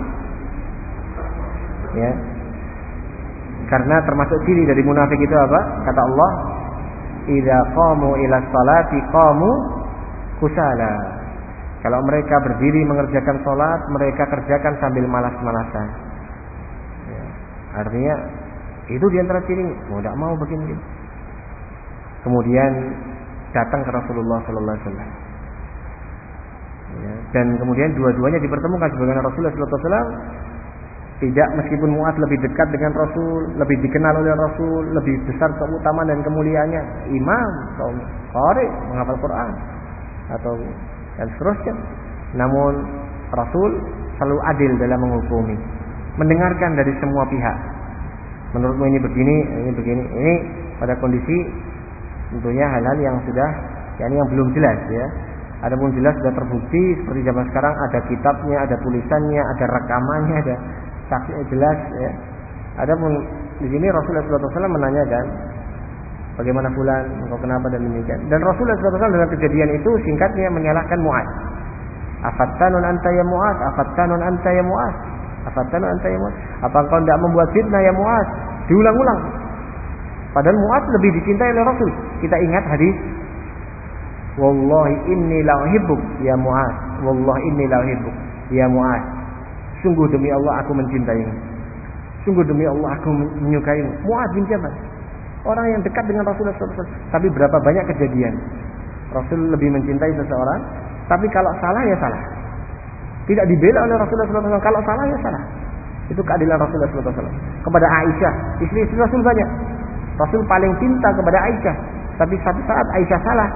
Ya. Karena termasuk ciri dari munafik itu apa? Kata Allah, "Idza qamu ila sholati qamu kusala." Kalau mereka berdiri mengerjakan salat, mereka kerjakan sambil malas-malasan. Ya. Artinya itu di antara ciri, mau tidak mau begini. Kemudian datang ke Rasulullah sallallahu alaihi wasallam. Ya, dan kemudian dua-duanya dipertemukan sebagaimana Rasulullah sallallahu alaihi wasallam tidak, meskipun Mu'adz lebih dekat dengan Rasul, lebih dikenal oleh Rasul, lebih besar keutamaan dan kemuliaannya, imam, kaum qari, menghafal Quran atau dan seterusnya. Namun Rasul selalu adil dalam menghukumi, mendengarkan dari semua pihak. Menurutmu ini begini, ini begini, ini pada kondisi tentunya hal-hal yang sudah, yakni yang belum jelas ya. Adapun jelas sudah terbukti seperti zaman sekarang ada kitabnya, ada tulisannya, ada rekamannya, ada saksinya jelas ya. Adapun di sini Rasulullah sallallahu alaihi wasallam menanyakan bagaimana fulan, engkau kenapa dan demikian. Dan Rasulullah sallallahu alaihi wasallam dengan kejadian itu singkatnya menyalahkan Mu'adz. Afattanun anta ya Mu'adz, afattanun anta ya Mu'adz, afattanun anta ya Mu'adz. Apa engkau tidak membuat fitnah ya Mu'adz? Diulang-ulang. Padahal Mu'adz lebih dicintai oleh Rasul. Kita ingat hadis, wallahi inni la uhibbuk ya Mu'adz, wallahi inni la uhibbuk ya Mu'adz. Sungguh demi Allah aku mencintaimu. Sungguh demi Allah aku menyukaimu. Mu'adz bin Jabal, orang yang dekat dengan Rasulullah sallallahu alaihi wasallam. Tapi berapa banyak kejadian Rasul lebih mencintai seseorang, tapi kalau salah ya salah. Tidak dibela oleh Rasulullah sallallahu alaihi wasallam. Kalau salah ya salah. Itu keadilan Rasulullah sallallahu alaihi wasallam. Kepada Aisyah, istri-istri Rasul banyak. Rasul paling cinta kepada Aisyah, tapi satu saat Aisyah salah.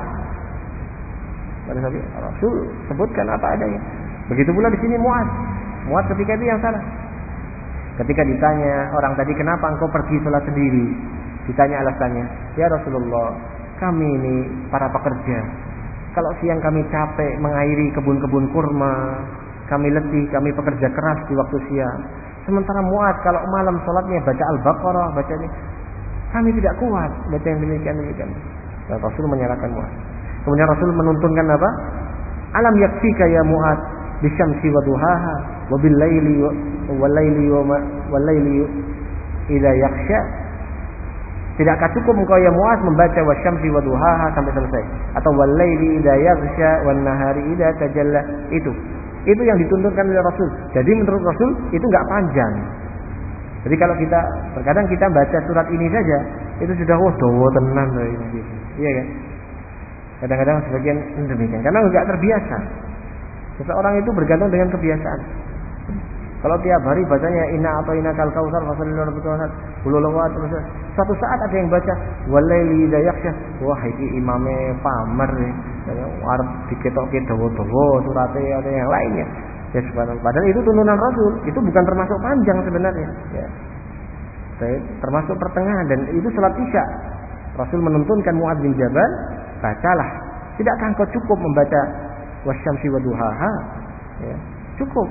Pada saat Rasul sebutkan apa adanya. Begitu pula di sini Muaz. Muaz ketika itu yang salah. Ketika ditanya orang tadi, kenapa engkau pergi sholat sendiri? Ditanya alasannya, ya Rasulullah, kami ini para pekerja. Kalau siang kami capek mengairi kebun-kebun kurma, kami letih, kami pekerja keras di waktu siang. Sementara Muaz kalau malam sholatnya baca Al-Baqarah, baca ini, kami tidak kuat baca yang demikian demikian. Dan Rasul menyalahkan Muaz. Kemudian Rasul menuntunkan apa? Alam yakfika ya Muaz bisyamsi wa duhaha wa bil laili wal laili wal laili idza yakhsha. Tidakkah cukup engkau ya Muaz membaca wasyamsi wa duhaha sampai selesai, atau wal laili idza yaghsha wan nahari idza tajalla? Itu itu yang dituntunkan oleh Rasul. Jadi menurut Rasul itu enggak panjang. Jadi kalau kita terkadang kita baca surat ini saja itu sudah oh dawa tenan ini. Iya kan? Kadang-kadang sebagian demikian karena enggak terbiasa. Seseorang itu bergantung dengan kebiasaan. Kalau tiap hari bacanya inna atau inna kal kautsar fasallilu rabbika wanhar bululawat terus suatu saat ada yang baca walaili idza yakhsha, wah iki imame pamer ya arep diketok-ketok dawa-dawa surate ada yang lainnya. Ya subhanallah. Padahal itu tuntunan Rasul, itu bukan termasuk panjang sebenarnya ya. Termasuk pertengahan dan itu salat Isya. Rasul menuntunkan Muadz bin Jabal, bacalah. Tidakkah engkau cukup membaca wasyamsi wa duhaha? Ya, cukup.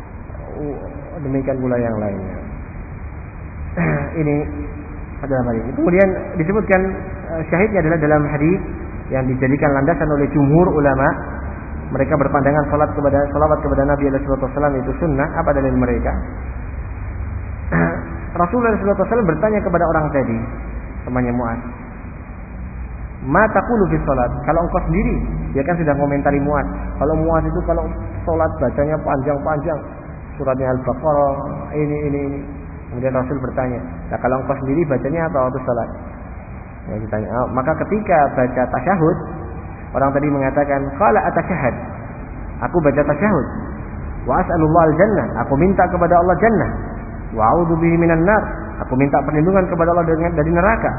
Demikian pula yang lainnya. Ini adalah hal ini. Kemudian disebutkan syahidnya adalah dalam hadis yang dijadikan landasan oleh jumhur ulama. Mereka berpandangan salat kepada salawat kepada Nabi sallallahu alaihi wasallam itu sunnah. Apa dalil mereka? Rasulullah sallallahu alaihi wasallam bertanya kepada orang tadi, temannya Muaz, "Ma taqulu fi salat?" Kalau engkau sendiri, dia kan sudah komentari Muaz. Kalau Muaz itu kalau salat bacanya panjang-panjang, suratnya Al-Baqarah, ini ini ini. Kemudian Rasul bertanya, "Nah, kalau engkau sendiri bacanya apa waktu salat?" Ya, ditanya. Oh, maka ketika baca tasyahud, orang tadi mengatakan, "Qala atasyahad." Aku baca tasyahud. "Wa as'alullah al-jannah." Aku minta kepada Allah jannah. "Wa a'udzu bihi minan nar." Aku minta perlindungan kepada Allah dari neraka.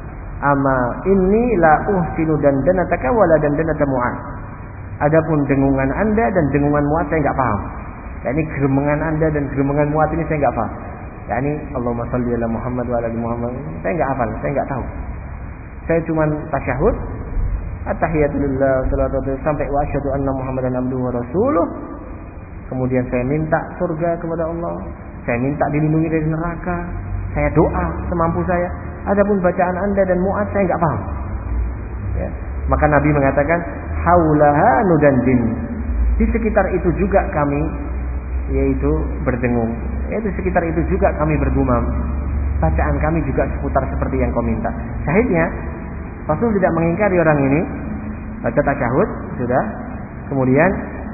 "Amma inni la uhsinu dandanataka wa la dandanata Mu'adz." Adapun dengungan Anda dan dengungan Mu'adz saya enggak paham. yakni geremengan Anda dan geremengan Mu'adz ini saya enggak paham. yakni Allahumma shalli ala Muhammad wa ala ali Muhammad. Saya enggak hafal, saya enggak tahu. Saya cuma tasyahud, at-tahiyatulillah, salatu sampai wa asyhadu anna Muhammadan abduhu wa rasuluh. Kemudian saya minta surga kepada Allah, saya minta dilindungi dari neraka, saya doa semampu saya. Adapun bacaan Anda dan Mu'adz saya enggak paham. Ya. Maka Nabi mengatakan, haulaha nudandin. Di sekitar itu juga kami yaitu berdengung. Yaitu sekitar itu juga kami bergumam. Bacaan kami juga seputar seperti yang kau minta. Syahidnya, Rasul tidak mengingkari orang ini baca tasyahud sudah. Kemudian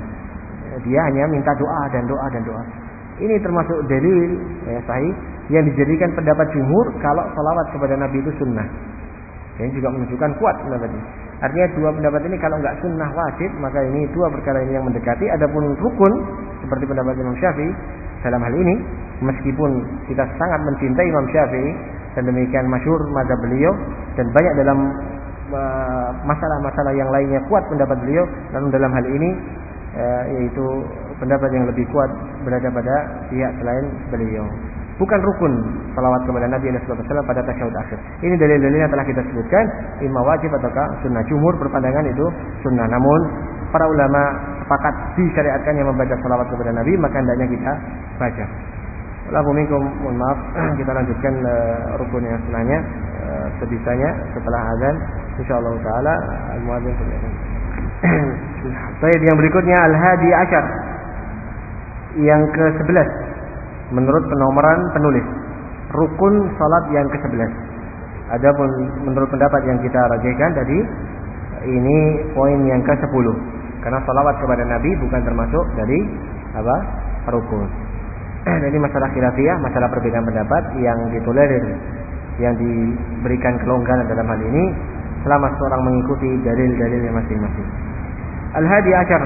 dia hanya minta doa dan doa dan doa. Ini termasuk dalil ya, sahih yang dijadikan pendapat jumhur kalau salawat kepada Nabi itu sunnah. Ini juga menunjukkan kuat pendapat ini. Artinya dua pendapat ini kalau enggak sunnah wajib, maka ini dua perkara ini yang mendekati. Adapun rukun seperti pendapat Imam Syafi'i dalam hal ini, meskipun kita sangat mencintai Imam Syafi'i dan demikian masyhur mazhab beliau dan banyak dalam uh, masalah-masalah yang lainnya kuat pendapat beliau, namun dalam hal ini uh, yaitu pendapat yang lebih kuat berada pada pihak selain beliau. Bukan rukun salawat kepada Nabi sallallahu alaihi wasallam pada tasyahud akhir. Ini dalil-dalil yang telah kita sebutkan, imma wajib ataukah sunnah. Jumhur berpandangan itu sunnah. Namun para ulama sepakat disyariatkan yang membaca salawat kepada Nabi, maka hendaknya kita baca. Wallahu minkum, mohon maaf, kita lanjutkan uh, rukun yang setelahnya uh, sebisanya setelah azan insyaallah taala al-muadzin. Baik, yang berikutnya al-hadi asyar. Yang ke sebelas menurut penomoran penulis, rukun salat yang ke sebelas. Adapun menurut pendapat yang kita rajihkan tadi, ini poin yang ke sepuluh. Karena salawat kepada Nabi bukan termasuk dari apa? Rukun. Jadi masalah khilafiyah, masalah perbedaan pendapat yang ditolerir, yang diberikan kelonggaran dalam hal ini selama seorang mengikuti dalil-dalilnya masing-masing. Al-hadi asyar,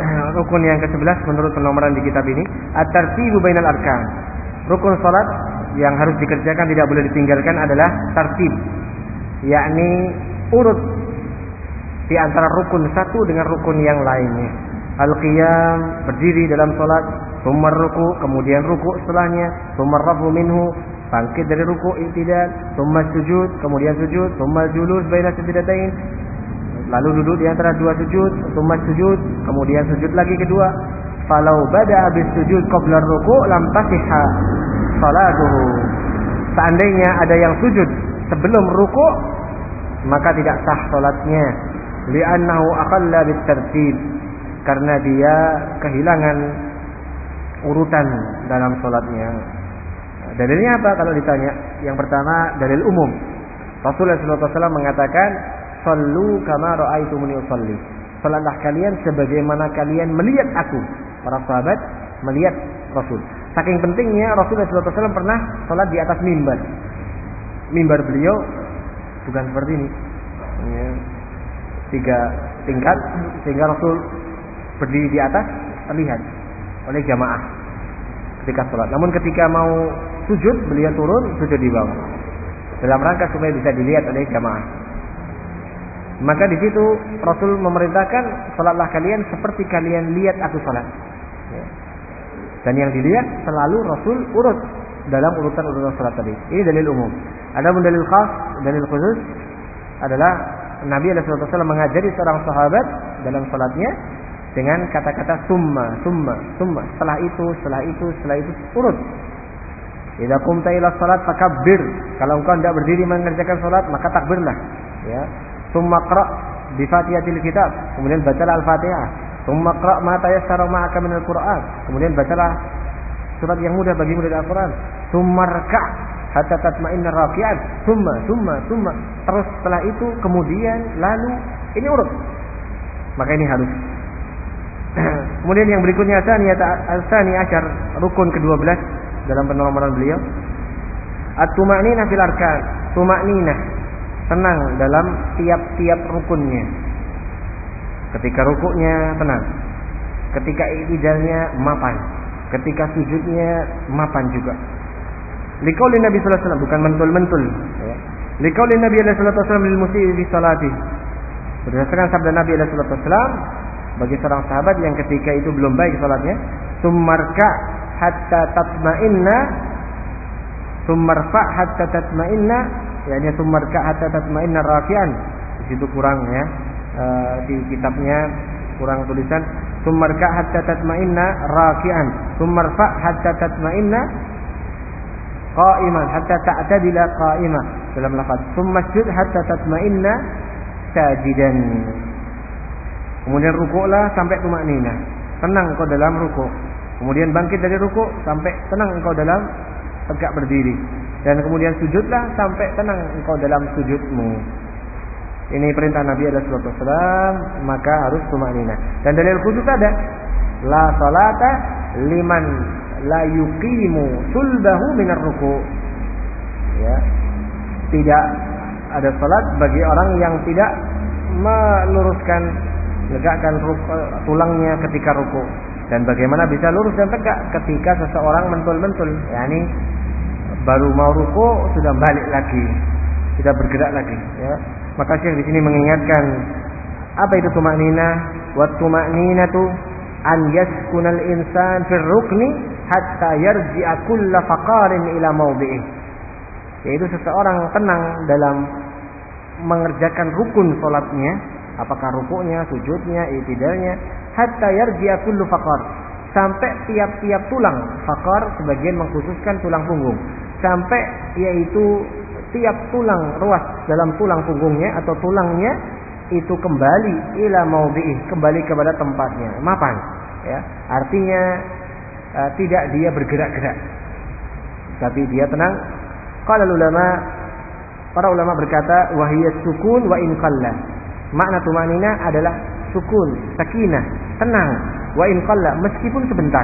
rukun yang ke sebelas menurut penomoran di kitab ini, at-tartibu bainal arkan. Rukun salat yang harus dikerjakan, tidak boleh ditinggalkan adalah tartib, yakni urut di antara rukun satu dengan rukun yang lainnya. Al-qiyam, berdiri dalam salat, tsumma ruku, kemudian ruku setelahnya, tsumma rafu minhu, bangkit dari ruku, i'tidal, tsumma sujud, kemudian sujud, tsumma julus baina sajdatain, lalu duduk di antara dua sujud, tsumma sujud, kemudian sujud lagi kedua. Falau bada'a bis sujud qabla ruku' lam tasihha salatuhu. Seandainya ada yang sujud sebelum ruku', maka tidak sah salatnya. Li'annahu aqalla bit tartib, karena dia kehilangan urutan dalam salatnya. Dalilnya apa kalau ditanya? Yang pertama, dalil umum. Rasulullah shallallahu alaihi wasallam mengatakan, "Shallu kama ra'aitumuni usalli." Salatlah kalian sebagaimana kalian melihat aku. Para sahabat melihat Rasul. Saking pentingnya Rasulullah shallallahu alaihi wasallam pernah salat di atas mimbar. Mimbar beliau bukan seperti ini, ya, tiga tingkat, sehingga Rasul berdiri di atas terlihat oleh jamaah ketika salat. Namun ketika mau sujud, beliau turun sujud di bawah, dalam rangka supaya bisa dilihat oleh jamaah. Maka di situ Rasul memerintahkan, salatlah kalian seperti kalian lihat aku salat. Dan yang dilihat selalu Rasul urut dalam urutan-urutan salat tadi. Ini dalil umum. Adapun dalil khas, dalil khusus adalah Nabi shallallahu alaihi wasallam mengajari seorang sahabat dalam salatnya dengan kata-kata summa, summa, summa. Setelah itu, setelah itu, setelah itu urut. Idza qumta ila salat fakabbir. Kalau engkau hendak berdiri mengerjakan salat, maka takbirlah. Ya. Summa qra bi Fatihatil kitab. Kemudian bacalah Al-Fatihah. Summa qra ma tayassara ma'aka minal Qur'an. Kemudian bacalah surat yang mudah bagimu dari Al-Qur'an. Summa raka' hatta tatma'inna raki'an. Summa, summa, summa. Terus setelah itu kemudian lalu ini urut. Maka ini harus. Kemudian yang berikutnya Tsani Asyar, rukun kedua belas dalam penomoran beliau. At-tuma'ninah fil arkan. Tuma'ninah, tenang dalam tiap-tiap rukunnya. Ketika rukuknya tenang, ketika i'tidalnya mapan, ketika sujudnya mapan juga. Liqaulin Nabi sallallahu alaihi wasallam, bukan mentul-mentul, ya. Liqaulin Nabi sallallahu alaihi wasallam lil musii fi salati. Berdasarkan sabda Nabi sallallahu alaihi wasallam bagi seorang sahabat yang ketika itu belum baik salatnya, summarka hatta tatma'inna, summarfa hatta tatma'inna, yakni summarka hatta tatma'inna rafi'an. Di situ kurang, ya. Uh, di kitabnya kurang tulisan summarka hatta tatma'inna raki'an, summarfa hatta tatma'inna qa'iman, hatta ta'tadila qa'imah dalam lafaz, summasjud hatta tatma'inna sajidan. Kemudian rukuklah sampai tumakninah, tenang engkau dalam rukuk. Kemudian bangkit dari rukuk sampai tenang engkau dalam tegak berdiri. Dan kemudian sujudlah sampai tenang engkau dalam sujudmu. Ini perintah Nabi sallallahu alaihi wasallam, maka harus tumakninah. Dan dalil khusus ada, la salata liman la yuqimu sulbahu minar ruku'. Ya. Tidak ada salat bagi orang yang tidak meluruskan, menegakkan tulangnya ketika ruku'. Dan bagaimana bisa lurus dan tegak ketika seseorang mentul-mentul, yakni baru mau ruku' sudah balik lagi, sudah bergerak lagi, ya. Maka Syekh di sini mengingatkan apa itu tumakninah? Wa tumakninatu an yaskunal insan fil rukni hatta yarji'a kullu faqarin ila mawdi'i. Yaitu seseorang tenang dalam mengerjakan rukun salatnya, apakah rukuknya, sujudnya, i'tidalnya, hatta yarji'a kullu faqar, sampai tiap-tiap tulang, faqar sebagian mengkhususkan tulang punggung, sampai yaitu tiap tulang ruas dalam tulang punggungnya atau tulangnya itu kembali ila maudhi'i, kembali kepada tempatnya, mapan, ya. Artinya uh, tidak dia bergerak-gerak, tapi dia tenang. Qala ulama, para ulama berkata wahiyas sukun wa in qalla. Makna tumanina adalah sukun, sakinah, tenang, wa in qalla, meskipun sebentar.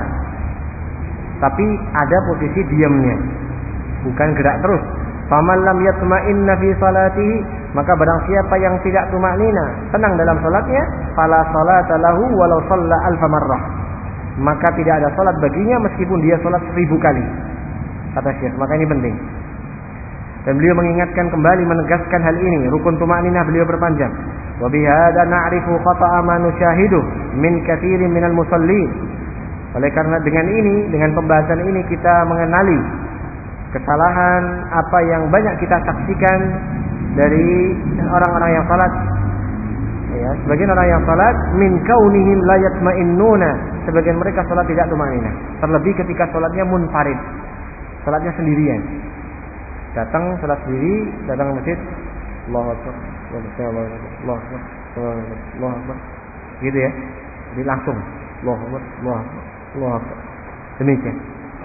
Tapi ada posisi diamnya, bukan gerak terus. Faman lam yatma'inna fi salatihi, maka barang siapa yang tidak tumanina, tenang dalam salatnya, fala salata lahu walau shalla alfa marrah, maka tidak ada salat baginya meskipun dia salat seribu kali. kata Syekh. Maka ini penting. Dan beliau mengingatkan kembali, menegaskan hal ini. Rukun tumaninah beliau berpanjang. Wa bihadza na'rifu khata'a ma nusyahidu min katsirin minal musallin. Oleh karena dengan ini, dengan pembahasan ini kita mengenali kesalahan apa yang banyak kita saksikan dari orang-orang yang salat. Ya, sebagian orang yang salat min kaunihim la yatma'innuna, sebagian mereka salat tidak tumaninah. Terlebih ketika salatnya munfarid. Salatnya sendirian. Datang salat sendiri, datang ke masjid, Allahu Akbar, Allahu Akbar, Allahu Akbar, Allahu Akbar. Gitu ya. Jadi langsung Allahu Akbar, Allahu Akbar, Allahu Akbar. Demikian.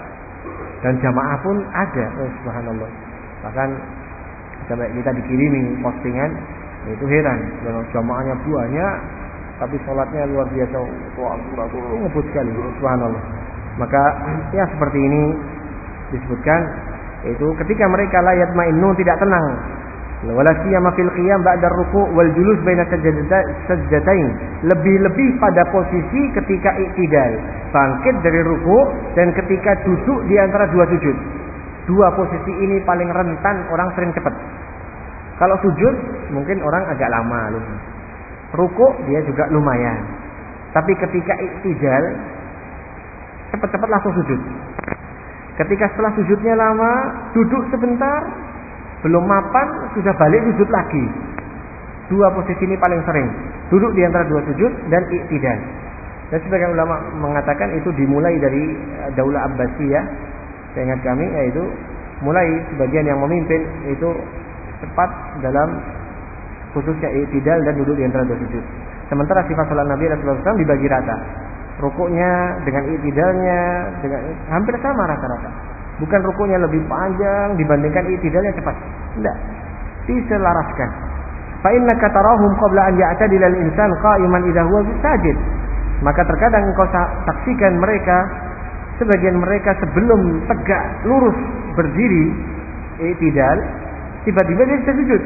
Dan jamaah pun ada, oh, subhanallah. Bahkan sampai kita dikirimi postingan, itu heran, kalau jamaahnya banyak tapi salatnya luar biasa, Allahu ngebut sekali, subhanallah. Maka ya seperti ini disebutkan, itu ketika mereka la yatma'innun, tidak tenang. Wala siyama fil qiyam ba'da ruku' wal julus baina sajdatain, lebih-lebih pada posisi ketika i'tidal, bangkit dari ruku' dan ketika duduk di antara dua sujud. Dua posisi ini paling rentan orang sering cepat. Kalau sujud mungkin orang agak lama loh. Ruku' dia juga lumayan. Tapi ketika i'tidal cepat-cepat langsung sujud. Ketika setelah sujudnya lama, duduk sebentar, belum mapan, sudah balik sujud lagi. Dua posisi ini paling sering. Duduk di antara dua sujud dan i'tidal. Dan sebagian ulama mengatakan itu dimulai dari Daulah Abbasiyah. Saya ingat kami, yaitu mulai sebagian yang memimpin itu cepat dalam khususnya i'tidal dan duduk di antara dua sujud. Sementara sifat salat Nabi Rasulullah shallallahu alaihi wasallam dibagi rata. Rukuknya dengan i'tidalnya dengan hampir sama rata-rata. Bukan rukuknya lebih panjang dibandingkan i'tidalnya cepat. Tidak. Diselaraskan. Fa innaka tarahum qabla an ya'tadila al-insan qa'iman idza huwa sajid. Maka terkadang engkau saksikan mereka, sebagian mereka sebelum tegak lurus berdiri i'tidal, tiba-tiba dia bisa sujud.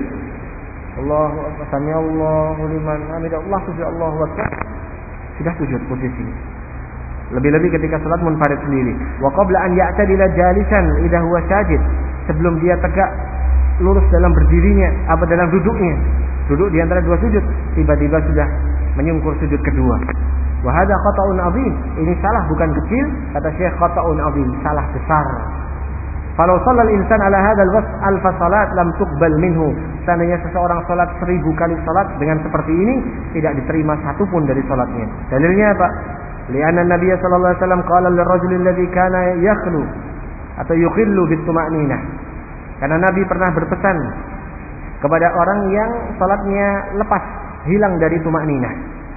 Allahu akbar, sami Allahu liman hamidah, Allah sujud, Allahu akbar. Sudah sujud posisi. Lebih-lebih ketika salat munfarid sendiri. Wa qabla an ya'tadila jalisan idza huwa sajid, sebelum dia tegak lurus dalam berdirinya, apa dalam duduknya. Duduk di antara dua sujud, tiba-tiba sudah menyungkur sujud kedua. Wa hadza khata'un 'adzim. Ini salah bukan kecil, kata Syekh, khata'un 'adzim, salah besar. Kalau shallal insan ala hadzal wasf alf salat lam tuqbal minhu. Seandainya seseorang salat seribu kali salat dengan seperti ini, tidak diterima satu pun dari salatnya. Dalilnya apa? Li'anna Nabi sallallahu alaihi wasallam qala lirrajuli alladhi kana yakhlu atau yukhillu bituma'ninah. Karena Nabi pernah berpesan kepada orang yang salatnya lepas, hilang dari tuma'ninah.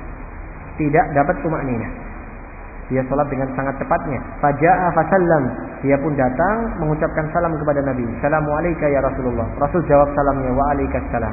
Tidak dapat tuma'ninah. Dia salat dengan sangat cepatnya. Faja'a fasallam, dia pun datang mengucapkan salam kepada Nabi. Assalamualaikum ya Rasulullah. Rasul jawab salamnya, wa alaikassalam.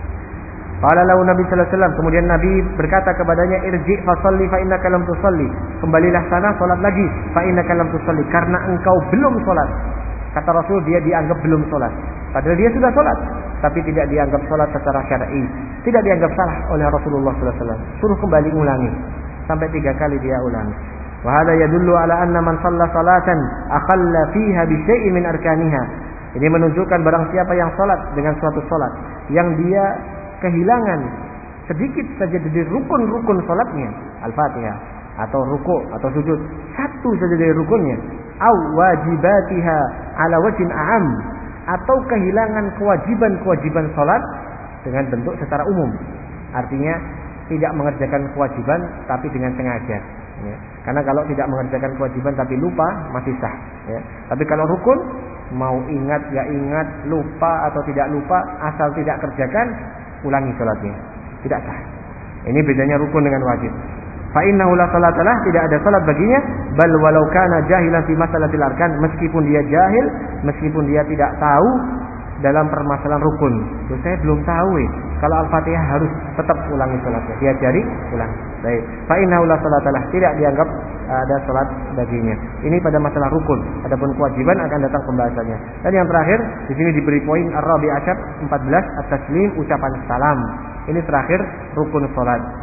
Qala lahu Nabi sallallahu alaihi wasallam, kemudian Nabi berkata kepadanya, irji fasalli fa innaka lam tusalli. Kembalilah sana salat lagi, fa innaka lam tusalli, karena engkau belum salat. Kata Rasul, dia dianggap belum salat. Padahal dia sudah salat, tapi tidak dianggap salat secara syar'i. Tidak dianggap salah oleh Rasulullah sallallahu alaihi wasallam. Suruh kembali ulangi. Sampai tiga kali dia ulangi. Wa hadza yadullu ala anna man shalla salatan akhalla fiha bi syai'in min arkaniha. Ini menunjukkan barang siapa yang salat dengan suatu salat yang dia kehilangan sedikit saja dari rukun-rukun salatnya, Al-Fatihah atau ruku' atau sujud, satu saja dari rukunnya, aw wajibatiha ala wajhin a'am, atau kehilangan kewajiban-kewajiban salat dengan bentuk secara umum. Artinya tidak mengerjakan kewajiban tapi dengan sengaja. Ya. Karena kalau tidak mengerjakan kewajiban tapi lupa masih sah. Ya. Tapi kalau rukun, mau ingat ya ingat, lupa atau tidak lupa, asal tidak kerjakan, ulangi salatnya, tidak sah. Ini bedanya rukun dengan wajib. Fa innahu la salatalah, tidak ada salat baginya, bal walau kana jahilan fi masalatil arkan, meskipun dia jahil, meskipun dia tidak tahu dalam permasalahan rukun. Loh, saya belum tahu eh. Kalau Al-Fatihah harus tetap ulangi salatnya. Diajari, ulang. Baik. Fa innahu la salatalah, tidak dianggap ada salat baginya. Ini pada masalah rukun. Adapun kewajiban akan datang pembahasannya. Dan yang terakhir, di sini diberi poin ar-rabi' asyar empat belas, at-taslim, ucapan salam. Ini terakhir rukun salat.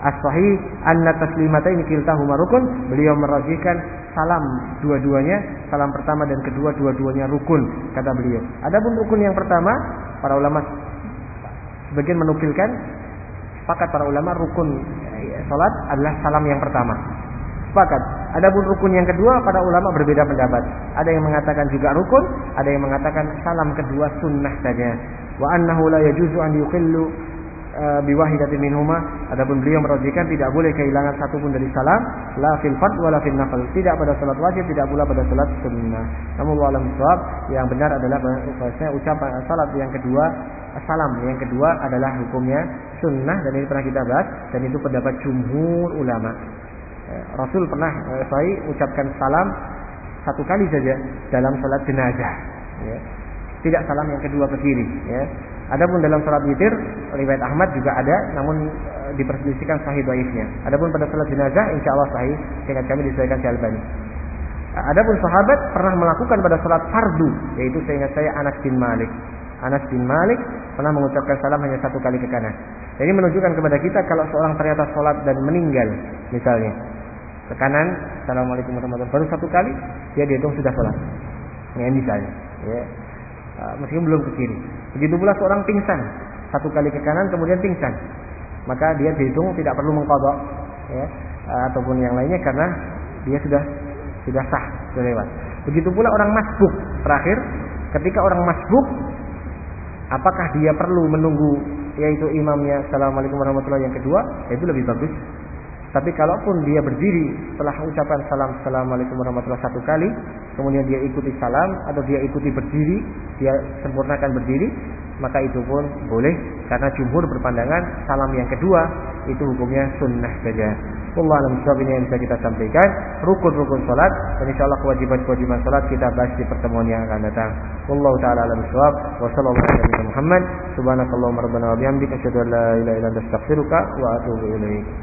as-sahih anna taslimataini kiltahuma rukun. Beliau merajihkan salam dua-duanya, salam pertama dan kedua dua-duanya rukun kata beliau. Adapun rukun yang pertama, para ulama sebagian menukilkan sepakat para ulama rukun salat adalah salam yang pertama. Sepakat. Adapun rukun yang kedua, para ulama berbeda pendapat. Ada yang mengatakan juga rukun, ada yang mengatakan salam kedua sunnah saja. Wa annahu la yajuzu an yuqillu biwahidatin minhuma. Adapun beliau merajihkan tidak boleh kehilangan satu pun dari salam, la fil fard wala fil nafil, tidak pada salat wajib, tidak pula pada salat sunnah. Namun wallahu a'lam bishawab, yang benar adalah bahwasanya ucapan salat yang kedua, salam yang kedua adalah hukumnya sunnah, dan ini pernah kita bahas, dan itu pendapat jumhur ulama. Rasul pernah eh, sahih ucapkan salam satu kali saja dalam salat jenazah, ya. Tidak salam yang kedua ke kiri, ya. Adapun dalam salat witir riwayat Ahmad juga ada, namun e, diperselisihkan sahih dhaifnya. Adapun pada salat jenazah insyaallah sahih, sehingga kami disahihkan Syekh Albani. Adapun sahabat pernah melakukan pada salat fardu, yaitu seingat saya Anas bin Malik. Anas bin Malik pernah mengucapkan salam hanya satu kali ke kanan. Ini menunjukkan kepada kita kalau seorang ternyata salat dan meninggal, misalnya ke kanan, assalamualaikum warahmatullahi wabarakatuh, baru satu kali dia dihitung sudah salat. Ya, misalnya, ya. Meskipun belum ke kiri. Begitu pula seorang pingsan, satu kali ke kanan kemudian pingsan, maka dia dihitung tidak perlu mengqadha, ya, ataupun yang lainnya, karena dia sudah sudah sah, sudah lewat. Begitu pula orang masbuk terakhir, ketika orang masbuk, apakah dia perlu menunggu yaitu imamnya assalamualaikum warahmatullahi yang kedua? Itu lebih bagus. Tapi kalaupun dia berdiri setelah ucapan salam assalamualaikum warahmatullahi satu kali, kemudian dia ikuti salam atau dia ikuti berdiri, dia sempurnakan berdiri, maka itu pun boleh, karena jumhur berpandangan salam yang kedua itu hukumnya sunnah saja. Wallahu a'lam bishawab. Ini yang bisa kita sampaikan rukun-rukun salat, dan insyaallah kewajiban-kewajiban salat kita bahas di pertemuan yang akan datang. Wallahu taala a'lam bishawab. Wa sallallahu alaihi wa Muhammad. Subhanakallahumma rabbana wa bihamdika asyhadu an la ilaha illa anta astaghfiruka wa atubu ilaik.